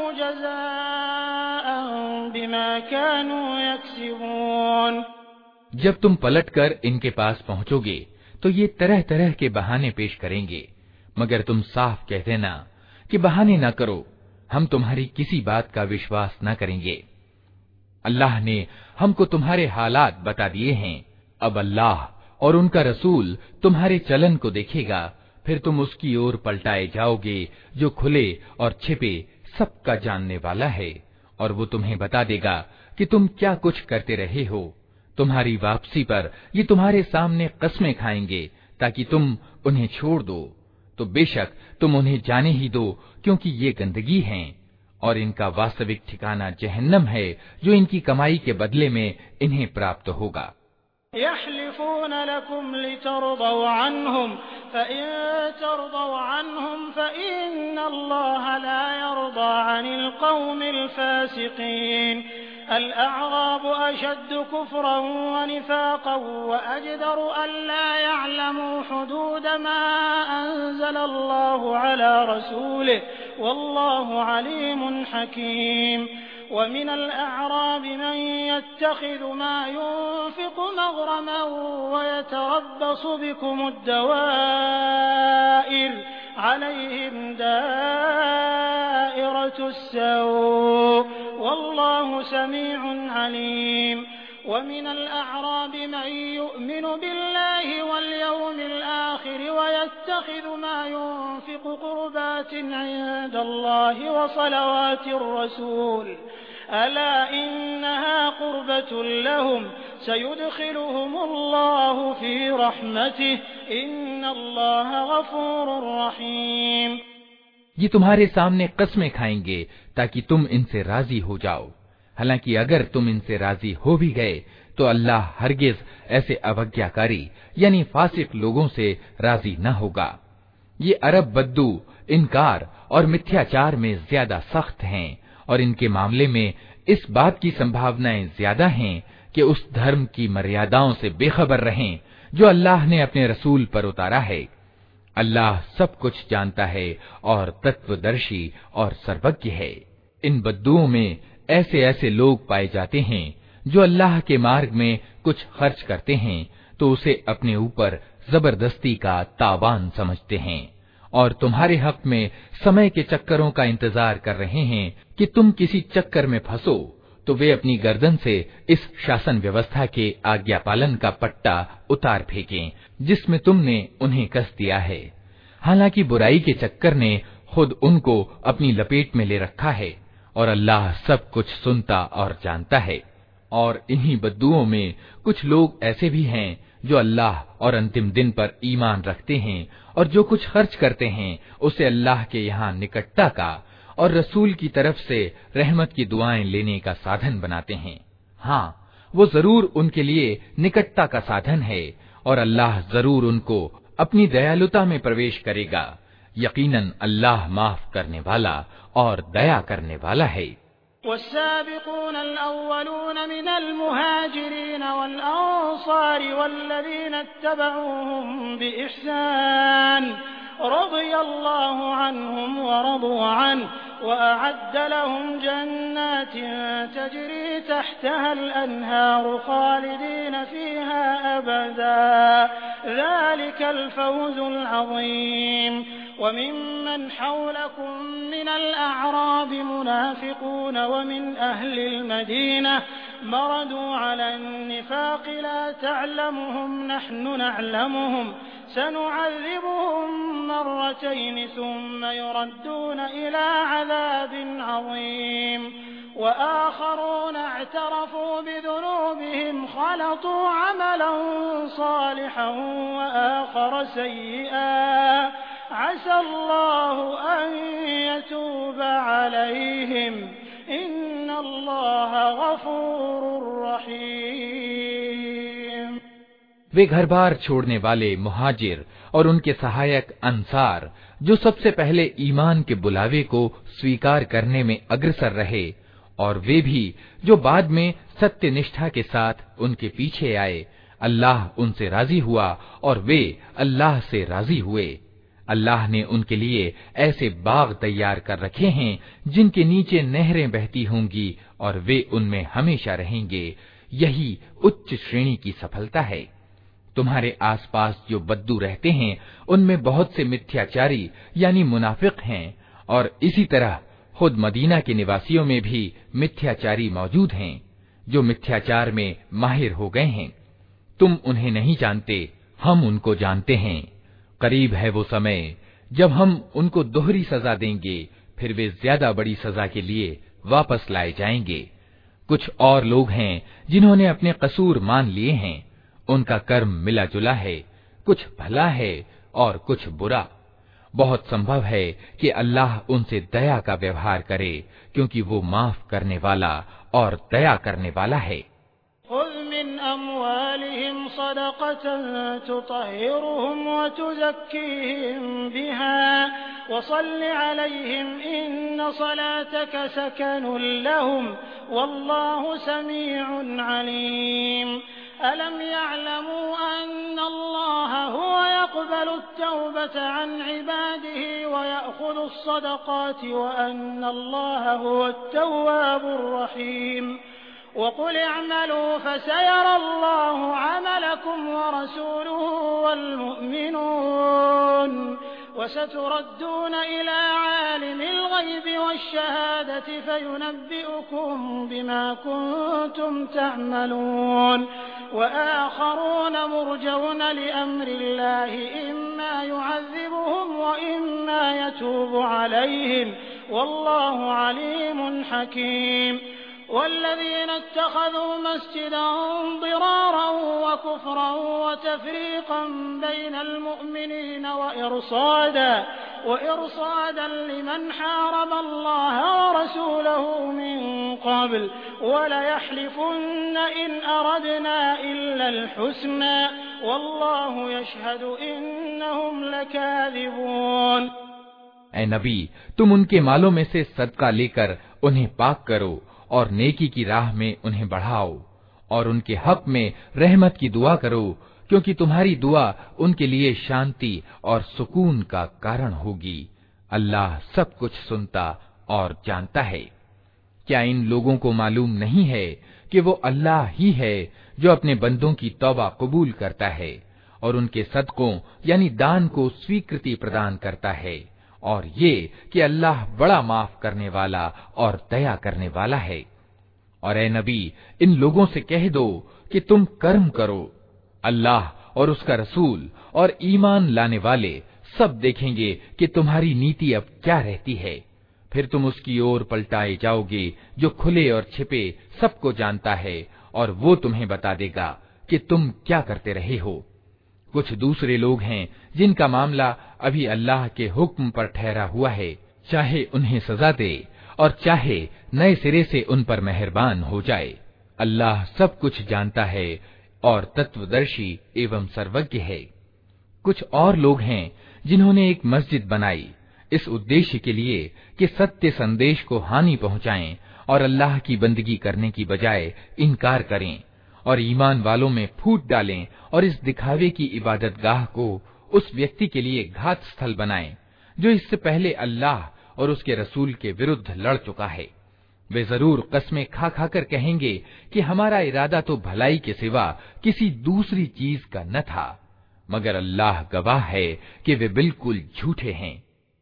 جزاء بما كانوا يكسبون। जब तुम पलटकर इनके पास पहुंचोगे तो ये तरह तरह के बहाने पेश करेंगे, मगर तुम साफ कह देना कि बहाने न करो, हम तुम्हारी किसी बात का विश्वास न करेंगे। अल्लाह ने हमको तुम्हारे हालात बता दिए हैं। अब अल्लाह और उनका रसूल तुम्हारे चलन को देखेगा, फिर तुम उसकी ओर पलटाए जाओगे जो खुले और छिपे सबका जानने वाला है, और वो तुम्हें बता देगा कि तुम क्या कुछ करते रहे हो। तुम्हारी वापसी पर ये तुम्हारे सामने कस्में खाएंगे ताकि तुम उन्हें छोड़ दो, तो बेशक तुम उन्हें जाने ही दो, क्योंकि ये गंदगी हैं और इनका वास्तविक ठिकाना जहन्नम है जो इनकी कमाई के बदले में इन्हें प्राप्त होगा। यहलिफून लकुम लितरदौ अन्हुम फइन तरदौ अन्हुम फइन्नल्लाह ला यरदा अनिल कौमिल फासिकीन। الأعراب أشد كفرا ونفاقا وأجدر ألا يعلموا حدود ما أنزل الله على رسوله والله عليم حكيم। ومن الأعراب من يتخذ ما ينفق مغرما ويتربص بكم الدوائر عليهم دائرة السوء والله سميع عليم। ومن الأعراب من يؤمن بالله واليوم الآخر ويتخذ ما ينفق قربات عند الله وصلوات الرسول ألا إنها قربة لهم سيدخلهم الله في رحمته إن الله غفور رحيم। ये तुम्हारे सामने कस्में खाएंगे ताकि तुम इनसे राजी हो जाओ। हालांकि अगर तुम इनसे राजी हो भी गए तो अल्लाह हरगिज ऐसे अवज्ञाकारी यानी फासिक लोगों से राजी न होगा। ये अरब बद्दू इनकार और मिथ्याचार में ज्यादा सख्त हैं और इनके मामले में इस बात की संभावनाएं ज्यादा हैं कि उस धर्म की मर्यादाओं से बेखबर रहें जो अल्लाह ने अपने रसूल पर उतारा है। अल्लाह सब कुछ जानता है और तत्वदर्शी और सर्वज्ञ है। इन बद्दुओं में ऐसे ऐसे लोग पाए जाते हैं जो अल्लाह के मार्ग में कुछ खर्च करते हैं तो उसे अपने ऊपर जबरदस्ती का तावान समझते हैं और तुम्हारे हक में समय के चक्करों का इंतजार कर रहे हैं कि तुम किसी चक्कर में फंसो तो वे अपनी गर्दन से इस शासन व्यवस्था के आज्ञा पालन का पट्टा उतार फेंकें जिसमें तुमने उन्हें कस दिया है। हालांकि बुराई के चक्कर ने खुद उनको अपनी लपेट में ले रखा है और अल्लाह सब कुछ सुनता और जानता है। और इन्हीं बद्दुओं में कुछ लोग ऐसे भी हैं जो अल्लाह और अंतिम दिन पर ईमान रखते हैं और जो कुछ खर्च करते हैं उसे अल्लाह के यहाँ निकटता का और रसूल की तरफ से रहमत की दुआएं लेने का साधन बनाते हैं। हाँ, वो जरूर उनके लिए निकटता का साधन है और अल्लाह जरूर उनको अपनी दयालुता में प्रवेश करेगा। यकीनन अल्लाह माफ करने वाला और दया करने वाला है। والسابقون الأولون من المهاجرين والأنصار والذين اتبعوهم بإحسان رضي الله عنهم ورضوا عنه وأعد لهم جنات تجري تحتها الأنهار خالدين فيها أبدا ذلك الفوز العظيم وممن حولكم من الأعراب منافقون ومن أهل المدينة مردوا على النفاق لا تعلمهم نحن نعلمهم سنعذبهم مرتين ثم يردون إلى عذاب عظيم वआखरून अअतरफू बिजुनूबिहिम खलतू अमलन सालिहन वआखर सय्यिअन असल्लाहु अन यतूब अलैहिम इन्नल्लाह गफूरुर रहीम। वे घर बार छोड़ने वाले मुहाजिर और उनके सहायक अंसार जो सबसे पहले ईमान के बुलावे को स्वीकार करने में अग्रसर रहे, और वे भी जो बाद में सत्य निष्ठा के साथ उनके पीछे आए, अल्लाह उनसे राजी हुआ और वे अल्लाह से राजी हुए। अल्लाह ने उनके लिए ऐसे बाग तैयार कर रखे हैं जिनके नीचे नहरें बहती होंगी और वे उनमें हमेशा रहेंगे। यही उच्च श्रेणी की सफलता है। तुम्हारे आसपास जो बद्दू रहते हैं उनमें बहुत से मिथ्याचारी यानी मुनाफिक हैं, और इसी तरह खुद मदीना के निवासियों में भी मिथ्याचारी मौजूद हैं जो मिथ्याचार में माहिर हो गए हैं। तुम उन्हें नहीं जानते, हम उनको जानते हैं। करीब है वो समय जब हम उनको दोहरी सजा देंगे, फिर वे ज्यादा बड़ी सजा के लिए वापस लाए जाएंगे। कुछ और लोग हैं जिन्होंने अपने कसूर मान लिए हैं, उनका कर्म मिला जुला है, कुछ भला है और कुछ बुरा। बहुत संभव है कि अल्लाह उनसे दया का व्यवहार करे, क्योंकि वो माफ करने वाला और दया करने वाला है। खुज़ मिन अम्वालिहिम सदक़तन तुतहिरुहुम व तुज़क्कीहिम बिहा वसल्लि अलैहिम इन्न सलातक सकनुन लहुम वल्लाहु समीउन अलीम। अलम यअलमू अन्नल्लाह हुवा यक़बलु अत-तौबत अन इबादिही व यअख़ुज़ु अस-सदक़ाति व अन्नल्लाह हुवा अत-तव्वाबुर रहीम। वक़ुल अअमलू फसयरल्लाहु अमलकुम व रसूलुहु वल मुअ्मिनून वसतुरद्दून इला आलिमिल ग़ैबि वश्शहादति फयुनब्बिउकुम बिमा कुन्तुम तअमलून वआख़रून मुरजऊन लिअम्रिल्लाहि इम्मा युअज़्ज़िबुहुम व इम्मा यतूबु अलैहिम वल्लाहु अलीमुन हकीम। والذين اتخذوا مسجدا ضرارا وكفرا وتفريقا بين المؤمنين وإرصادا, وإرصادا لمن حارب الله ورسوله من قبل وليحلفن إن أردنا إلا الحسنى والله يشهد إنهم لكاذبون। ऐ नबी, तुम उनके मालों में से सदका लेकर उन्हें पाक करो और नेकी की राह में उन्हें बढ़ाओ और उनके हक में रहमत की दुआ करो, क्योंकि तुम्हारी दुआ उनके लिए शांति और सुकून का कारण होगी। अल्लाह सब कुछ सुनता और जानता है। क्या इन लोगों को मालूम नहीं है कि वो अल्लाह ही है जो अपने बंदों की तौबा कबूल करता है और उनके सदकों यानी दान को स्वीकृति प्रदान करता है, और ये कि अल्लाह बड़ा माफ करने वाला और दया करने वाला है। और ए नबी, इन लोगों से कह दो कि तुम कर्म करो, अल्लाह और उसका रसूल और ईमान लाने वाले सब देखेंगे कि तुम्हारी नीति अब क्या रहती है। फिर तुम उसकी ओर पलटाए जाओगे जो खुले और छिपे सबको जानता है, और वो तुम्हें बता देगा कि तुम क्या करते रहे हो। कुछ दूसरे लोग हैं जिनका मामला अभी अल्लाह के हुक्म पर ठहरा हुआ है, चाहे उन्हें सजा दे और चाहे नए सिरे से उन पर मेहरबान हो जाए। अल्लाह सब कुछ जानता है और तत्वदर्शी एवं सर्वज्ञ है। कुछ और लोग हैं जिन्होंने एक मस्जिद बनाई इस उद्देश्य के लिए कि सत्य संदेश को हानि पहुंचाएं और अल्लाह की बंदगी करने की बजाय इनकार करें और ईमान वालों में फूट डालें और इस दिखावे की इबादतगाह को उस व्यक्ति के लिए घात स्थल बनाएं जो इससे पहले अल्लाह और उसके रसूल के विरुद्ध लड़ चुका है। वे जरूर कस्में खा खाकर कहेंगे कि हमारा इरादा तो भलाई के सिवा किसी दूसरी चीज का न था, मगर अल्लाह गवाह है कि वे बिल्कुल झूठे हैं।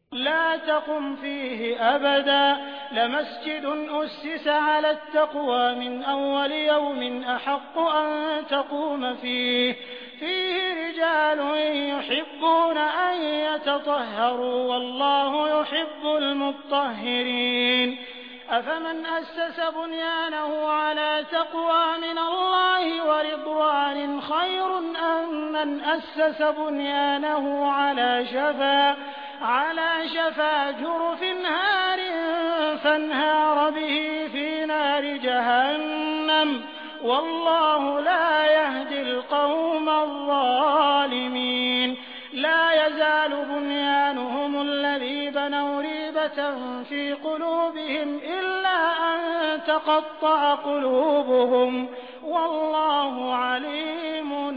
ला तक़ुम फ़ीहि अबदा लमस्जिदुन उस्सिस अला तक़वा मिन अव्वल यौमिन अहक़्क़ु अन तक़ूम फ़ीहि फ़ीहि रिजालुन युहिब्बून अन यततहहरू वल्लाहु युहिब्बुल मुत्तहिरीन। अफमन अस्सस बुनियानहु अला तक़वा मिनल्लाहि व रिज़वानिन खैरुन अम्मन अस्सस बुनियानहु अला शफा अला शफा जुरफिन हारिन फन्हार बिही फी नारि जहन्नम वल्लाहु ला यहदिल क़ौमल ज़ालिमीन। ला यज़ालु बुनियानुहुम अल्लज़ी बनौ रिबतन फ़ी क़ुलूबिहिम इल्ला अन तक़त्तअ क़ुलूबुहुम वल्लाहु अलीमुन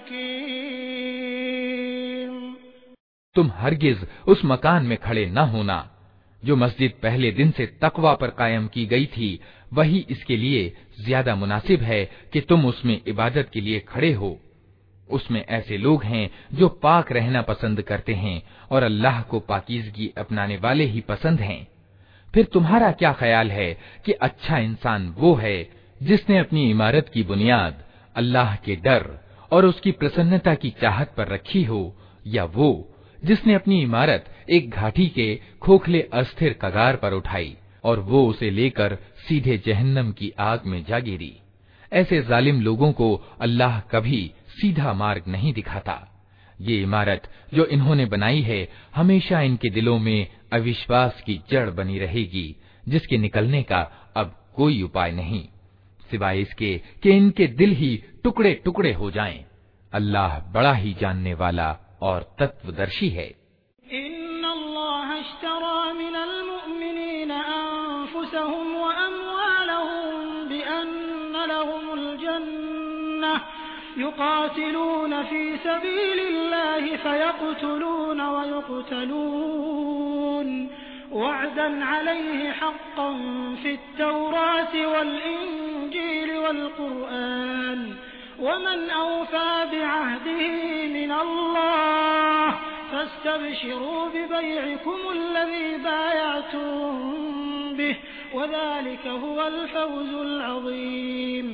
हकीम। तुम हरगिज उस मकान में खड़े न होना जो मस्जिद पहले दिन से तकवा पर कायम की गई थी, वही इसके लिए ज्यादा मुनासिब है कि तुम उसमें इबादत के लिए खड़े हो। उसमें ऐसे लोग हैं जो पाक रहना पसंद करते हैं और अल्लाह को पाकीज़गी अपनाने वाले ही पसंद हैं। फिर तुम्हारा क्या ख्याल है कि अच्छा इंसान वो है जिसने अपनी इमारत की बुनियाद अल्लाह के डर और उसकी प्रसन्नता की चाहत पर रखी हो, या वो जिसने अपनी इमारत एक घाटी के खोखले अस्थिर कगार पर उठाई और वो उसे लेकर सीधे जहन्नम की आग में जा गिरी। ऐसे जालिम लोगों को अल्लाह कभी सीधा मार्ग नहीं दिखाता। ये इमारत जो इन्होंने बनाई है हमेशा इनके दिलों में अविश्वास की जड़ बनी रहेगी, जिसके निकलने का अब कोई उपाय नहीं, सिवाय इसके कि इनके दिल ही टुकड़े टुकड़े हो जाएं। अल्लाह बड़ा ही जानने वाला और तत्वदर्शी है। इन्नल्लाह अश्तरा मिनल मुअमिनीना अनफुसहुम व अमवालहुम बिअन्न लहुमुल जन्नह युकातिलून फी सबीलिल्लाहि फयक़्तुलून व युक़्तलून वअदन अलैहि हक़्क़न फित तौराति वल इंजील वल क़ुरआन वमन औफ़ा बिअहदिही मिनल्लाह फस्तबशिरू बिबैइकुमुल्लज़ी बायअतुम बिहि वज़ालिक हुवल फ़ौज़ुल अज़ीम।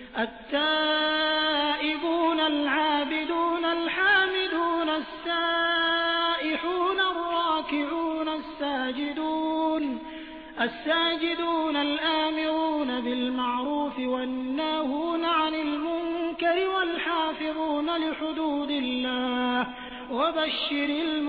التائبون العابدون الحامدون السائحون الراكعون الساجدون الساجدون الآمرون بالمعروف والناهون عن المنكر والحافظون لحدود الله وبشر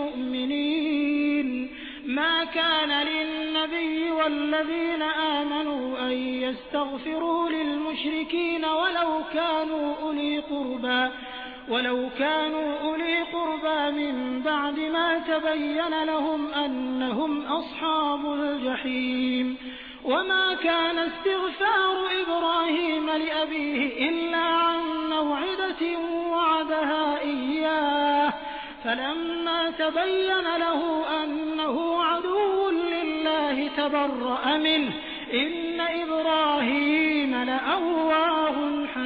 المؤمنين ما كان للنبي والذين آمنوا أن يستغفروا للمشركين ولو كانوا أولي قربى ولو كانوا أولي قربى من بعد ما تبين لهم أنهم أصحاب الجحيم وما كان استغفار إبراهيم لأبيه إلا عن موعدة وعدها إياه فلما تبين له أنه عدو لله تبرأ منه إن إبراهيم لأواه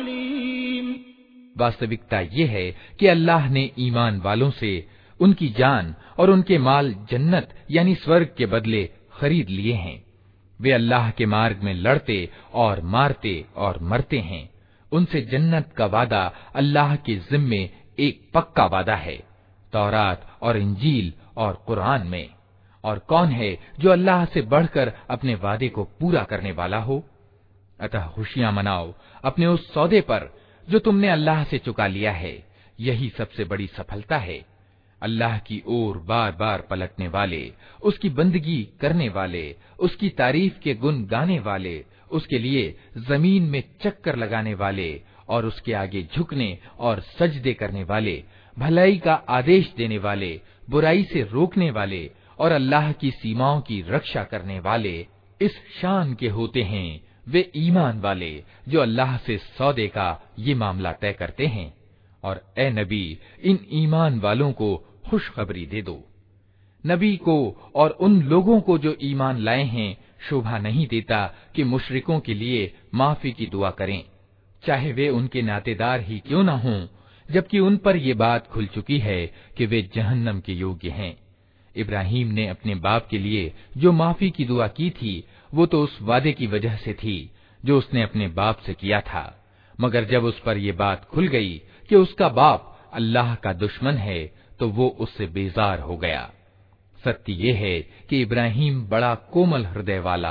حليم। वास्तविकता ये है कि अल्लाह ने ईमान वालों से उनकी जान और उनके माल जन्नत यानी स्वर्ग के बदले खरीद लिए हैं। वे अल्लाह के मार्ग में लड़ते और मारते और मरते हैं। उनसे जन्नत का वादा अल्लाह के जिम्मे एक पक्का वादा है, तौरात और इंजील और कुरान में। और कौन है जो अल्लाह से बढ़कर अपने वादे को पूरा करने वाला हो? अतः खुशियां मनाओ अपने उस सौदे पर जो तुमने अल्लाह से चुका लिया है, यही सबसे बड़ी सफलता है। अल्लाह की ओर बार बार पलटने वाले, उसकी बंदगी करने वाले, उसकी तारीफ के गुण गाने वाले, उसके लिए जमीन में चक्कर लगाने वाले और उसके आगे झुकने और सजदे करने वाले, भलाई का आदेश देने वाले, बुराई से रोकने वाले और अल्लाह की सीमाओं की रक्षा करने वाले इस शान के होते हैं वे ईमान वाले जो अल्लाह से सौदे का ये मामला तय करते हैं। और ए नबी, इन ईमान वालों को खुशखबरी दे दो। नबी को और उन लोगों को जो ईमान लाए हैं शोभा नहीं देता कि मुशरिकों के लिए माफी की दुआ करें, चाहे वे उनके नातेदार ही क्यों न हों, जबकि उन पर ये बात खुल चुकी है कि वे जहन्नम के योग्य हैं। इब्राहीम ने अपने बाप के लिए जो माफी की दुआ की थी वो तो उस वादे की वजह से थी जो उसने अपने बाप से किया था, मगर जब उस पर यह बात खुल गई कि उसका बाप अल्लाह का दुश्मन है तो वो उससे बेजार हो गया। सत्य ये है कि इब्राहीम बड़ा कोमल हृदय वाला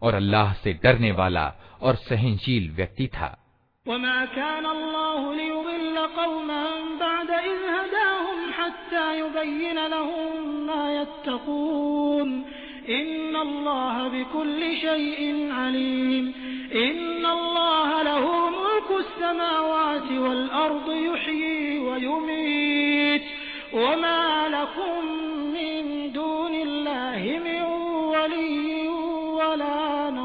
और अल्लाह से डरने वाला और सहनशील व्यक्ति था। वमा कान अल्लाहु लियुदिल्ल कौमन बअद इज़ हदाहुम हत्ता युबय्यिन लहुम मा यत्तकून इन्नल्लाह बिकुल्लि शैइन अलीम इन्नल्लाह लहु मुल्कुस समावाति वल अर्दि युह्यी व युमीत वमा लकुम मिन दूनिल्लाहि मिन वलिय्यिन वला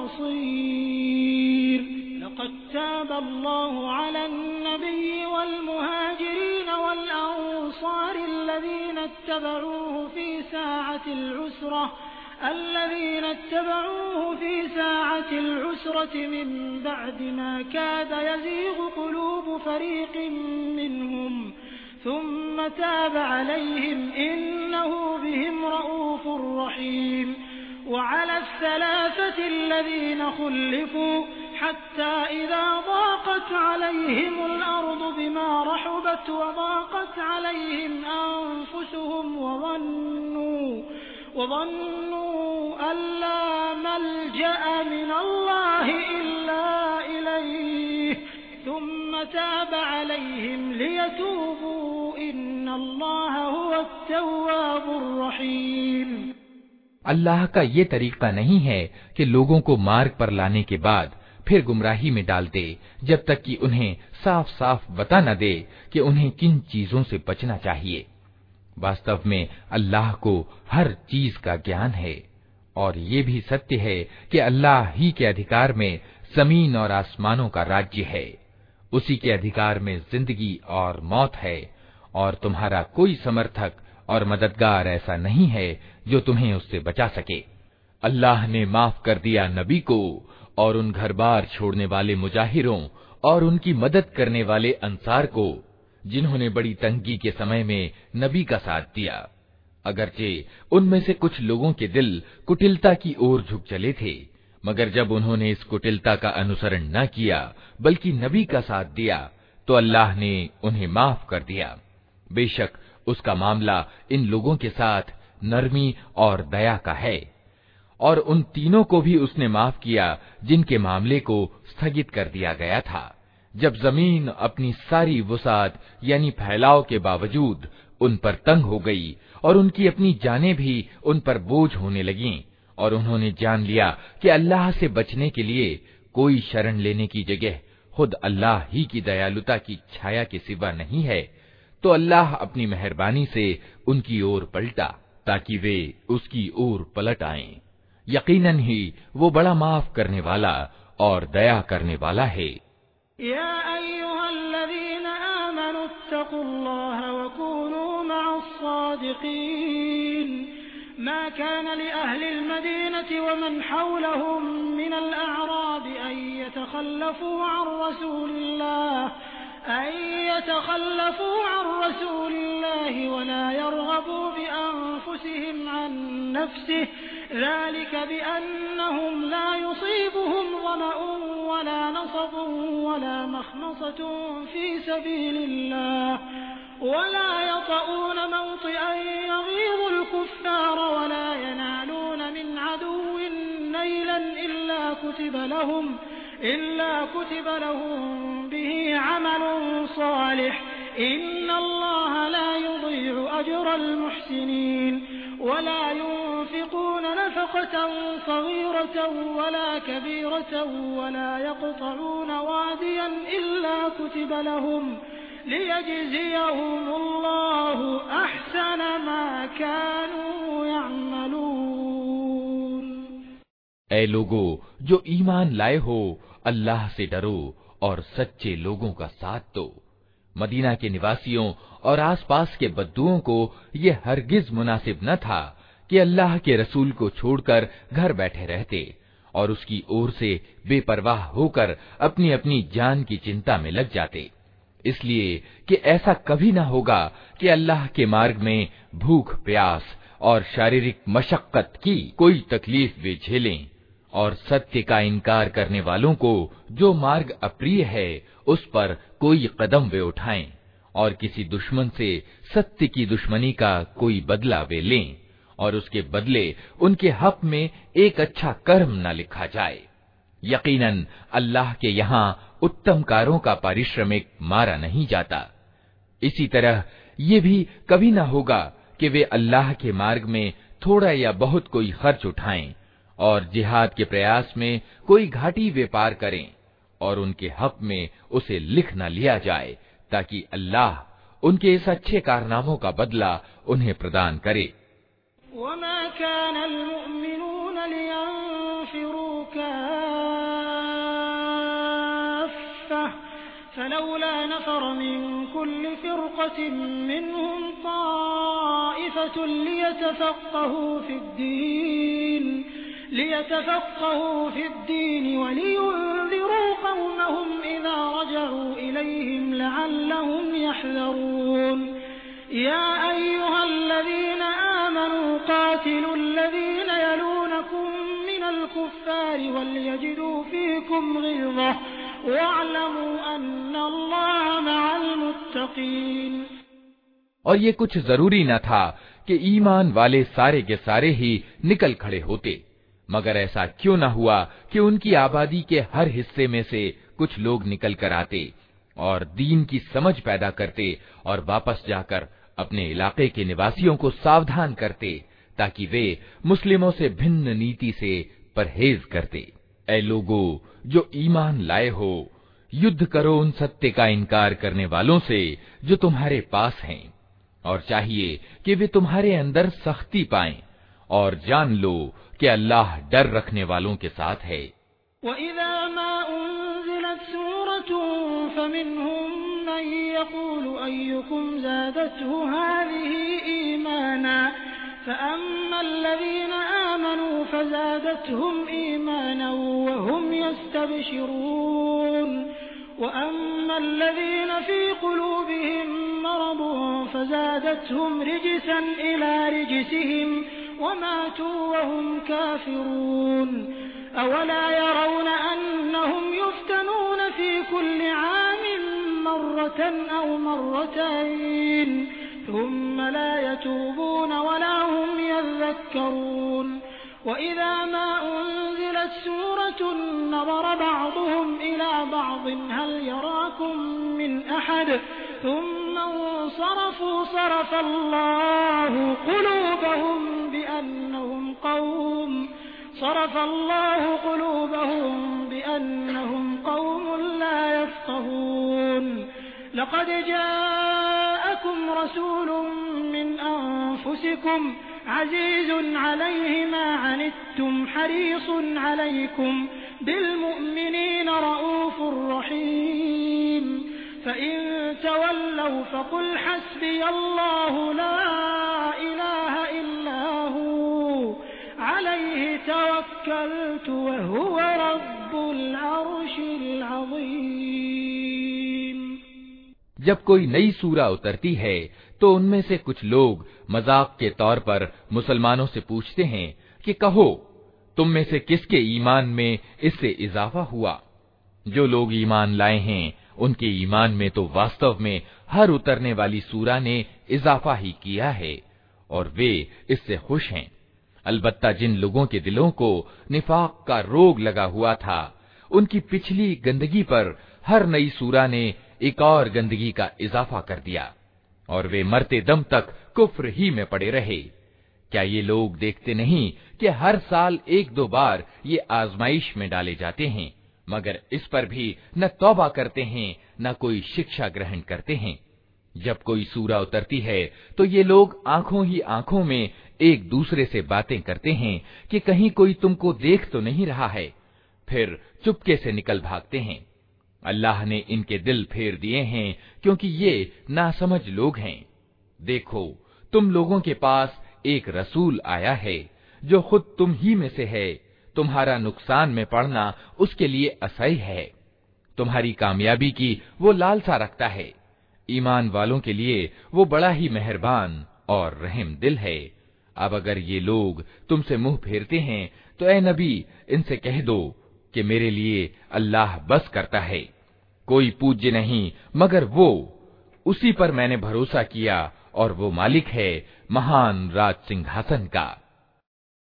नसीर लक़द ताब अल्लाहु अलन नबिय्यि वल मुहाजिरीन वल अंसारि अल्लज़ीना इत्तबऊहु फी साअतिल उसरा الذين اتبعوه في ساعة العسرة من بعد ما كاد يزيغ قلوب فريق منهم ثم تاب عليهم إنه بهم رءوف رحيم وعلى الثلاثة الذين خلفوا حتى إذا ضاقت عليهم الأرض بما رحبت وضاقت عليهم أنفسهم وظنوا وظنوا أن لا ملجأ من الله إلا إليه ثم تاب عليهم ليتوبوا إن الله هو التواب الرحيम। अल्लाह का ये तरीका नहीं है कि लोगों को मार्ग पर लाने के बाद फिर गुमराही में डाल दे जब तक कि उन्हें साफ साफ बता न दे कि उन्हें किन चीजों से बचना चाहिए। वास्तव में अल्लाह को हर चीज का ज्ञान है और ये भी सत्य है कि अल्लाह ही के अधिकार में जमीन और आसमानों का राज्य है। उसी के अधिकार में जिंदगी और मौत है और तुम्हारा कोई समर्थक और मददगार ऐसा नहीं है जो तुम्हें उससे बचा सके। अल्लाह ने माफ कर दिया नबी को और उन घर बार छोड़ने वाले मुजाहिरों और उनकी मदद करने वाले अंसार को जिन्होंने बड़ी तंगी के समय में नबी का साथ दिया। अगरचे उनमें से कुछ लोगों के दिल कुटिलता की ओर झुक चले थे, मगर जब उन्होंने इस कुटिलता का अनुसरण न किया बल्कि नबी का साथ दिया तो अल्लाह ने उन्हें माफ कर दिया। बेशक उसका मामला इन लोगों के साथ नरमी और दया का है। और उन तीनों को भी उसने माफ किया जिनके मामले को स्थगित कर दिया गया था, जब जमीन अपनी सारी वुसात यानी फैलाव के बावजूद उन पर तंग हो गई और उनकी अपनी जानें भी उन पर बोझ होने लगीं और उन्होंने जान लिया कि अल्लाह से बचने के लिए कोई शरण लेने की जगह खुद अल्लाह ही की दयालुता की छाया के सिवा नहीं है, तो अल्लाह अपनी मेहरबानी से उनकी ओर पलटा ताकि वे उसकी ओर पलट आएं। यकीनन ही वो बड़ा माफ करने वाला और दया करने वाला है। या अय्युहल्लज़ीना आमनु इत्तक़ुल्लाह वकूनू मअस्सादिक़ीन मा कान लिअहलिल मदीनति वमन हौलहुम मिनल अअराब अन यतखल्लफू अन रसूलिल्लाह अन यतखल्लफू अन रसूलिल्लाहि वला यरगबू बिअनफुसिहिम अन नफ्सिहि ذلك بأنهم لا يصيبهم ظمأ ولا نصب ولا مخمصة في سبيل الله ولا يطؤون موطئا يغيظ الكفار ولا ينالون من عدو نيلا إلا كتب لهم إلا كتب لهم به عمل صالح إن الله لا يضيع أجر المحسنين ولا ينفقون نفقة صغيرة ولا كبيرة ولا يقطعون واديا إلا كتب لهم ليجزيهم الله أحسن ما كانوا يعملون। ऐ लोगो जो ईमान लाए हो, अल्लाह से डरो और सच्चे लोगों का साथ दो। मदीना के निवासियों और आसपास के बद्दुओं को ये हरगिज मुनासिब न था कि अल्लाह के रसूल को छोड़कर घर बैठे रहते और उसकी ओर से बेपरवाह होकर अपनी अपनी जान की चिंता में लग जाते, इसलिए कि ऐसा कभी न होगा कि अल्लाह के मार्ग में भूख प्यास और शारीरिक मशक्कत की कोई तकलीफ वे झेलें, और सत्य का इनकार करने वालों को जो मार्ग अप्रिय है उस पर कोई कदम वे उठाएं, और किसी दुश्मन से सत्य की दुश्मनी का कोई बदला वे लें, और उसके बदले उनके हक में एक अच्छा कर्म न लिखा जाए। यकीनन अल्लाह के यहाँ उत्तम कारों का पारिश्रमिक मारा नहीं जाता। इसी तरह ये भी कभी न होगा कि वे अल्लाह के मार्ग में थोड़ा या बहुत कोई खर्च उठाएं और जिहाद के प्रयास में कोई घाटी वे पार करें और उनके हक में उसे लिख न लिया जाए, ताकि अल्लाह उनके इस अच्छे कारनामों का बदला उन्हें प्रदान करे। वमा कानल मुअमिनून लियंफिरू काफ़्फ़ा फलौला नफ़र मिन कुल्लि फ़िरक़तिन मिनहुम ताइफ़तुन लियतफ़क़्क़हू फ़िद्दीन लियतफ़क़्क़हू फ़िद्दीन वलियुन्ज़िरू क़ौमहुम इज़ा रजअू इलैहिम लअल्लहुम यहज़रून या अय्युहल्लज़ीन आमनू क़ातिलुल्लज़ीन यलूनकुम मिनल कुफ़्फ़ारि वलयजिदू फ़ीकुम ग़िल्ज़ह वअलमू अन्नल्लाह मअल मुत्तक़ीन। और ये कुछ जरूरी न था कि ईमान वाले सारे के सारे ही निकल खड़े होते, मगर ऐसा क्यों न हुआ कि उनकी आबादी के हर हिस्से में से कुछ लोग निकल कर आते और दीन की समझ पैदा करते और वापस जाकर अपने इलाके के निवासियों को सावधान करते, ताकि वे मुस्लिमों से भिन्न नीति से परहेज करते। ऐ लोगों जो ईमान लाए हो, युद्ध करो उन सत्य का इनकार करने वालों से जो तुम्हारे पास हैं, और चाहिए कि वे तुम्हारे अंदर सख्ती पाएं, और जान लो कि अल्लाह डर रखने वालों के साथ है। वइज़ा मा उन्ज़िलत सूरतुन फमिनहुम मन यक़ूलु अय्युकुम ज़ादतहु हाज़िही ईमाना फ़अम्मल्लज़ीन आमनू फ़ज़ादतहुम ईमाना वहुम यस्तबशिरून वअम्मल्लज़ीन फ़ी क़ुलूबिहिम मरदुन फ़ज़ादतहुम रिजसन इला रिजसिहिम वमातू वहुम काफ़िरून अवला यरौन अन्नहुम युफ्तनून फ़ी कुल्लि आमिन मर्रतन औ मर्रतैन थुम्म ला यतूबून वला हुम यज़क्करून वइज़ा मा उन्ज़िलत सूरतुन नज़र बअ्दुहुम इला बअ्दिन हल यराकुम मिन अहद थुम्म इंसरफू सरफ़ल्लाहु क़ुलूबहुम बिअन्नहुम क़ौम सरफ़ल्लाहु क़ुलूबहुम बिअन्नहुम क़ौमुन ला यफ़क़हून लक़द जाअकुम रसूलुम मिन अनफुसिकुम अज़ीज़ुन अलैहि मा अनित्तुम हरीसुन अलैकुम बिलमुअ्मिनीन रऊफ़ुर रहीम फ़इन तवल्लव फ़क़ुल हस्बियल्लाहु ला इलाहा इल्ला हू अलैहि तवक्कलतु वहुव रब्बुल अर्शिल अज़ीम। जब कोई नई सूरा उतरती है तो उनमें से कुछ लोग मजाक के तौर पर मुसलमानों से पूछते हैं कि कहो, तुम में से किसके ईमान में इससे इजाफा हुआ? जो लोग ईमान लाए हैं उनके ईमान में तो वास्तव में हर उतरने वाली सूरा ने इजाफा ही किया है और वे इससे खुश हैं। अलबत्ता जिन लोगों के दिलों को निफाक का रोग लगा हुआ था, उनकी पिछली गंदगी पर हर नई सूरा ने एक और गंदगी का इजाफा कर दिया और वे मरते दम तक कुफ्र ही में पड़े रहे। क्या ये लोग देखते नहीं कि हर साल एक दो बार ये आजमाइश में डाले जाते हैं, मगर इस पर भी न तौबा करते हैं न कोई शिक्षा ग्रहण करते हैं। जब कोई सूरा उतरती है तो ये लोग आंखों ही आंखों में एक दूसरे से बातें करते हैं कि कहीं कोई तुमको देख तो नहीं रहा है, फिर चुपके से निकल भागते हैं। अल्लाह ने इनके दिल फेर दिए हैं क्योंकि ये नासमझ लोग हैं। देखो, तुम लोगों के पास एक रसूल आया है जो खुद तुम ही में से है। तुम्हारा नुकसान में पड़ना उसके लिए असह्य है, तुम्हारी कामयाबी की वो लालसा रखता है। ईमान वालों के लिए वो बड़ा ही मेहरबान और रहम दिल है। अब अगर ये लोग तुमसे मुंह फेरते हैं तो ऐ नबी, इनसे कह दो कि मेरे लिए अल्लाह बस करता है, कोई पूज्य नहीं मगर वो, उसी पर मैंने भरोसा किया और वो मालिक है महान राज सिंहासन का।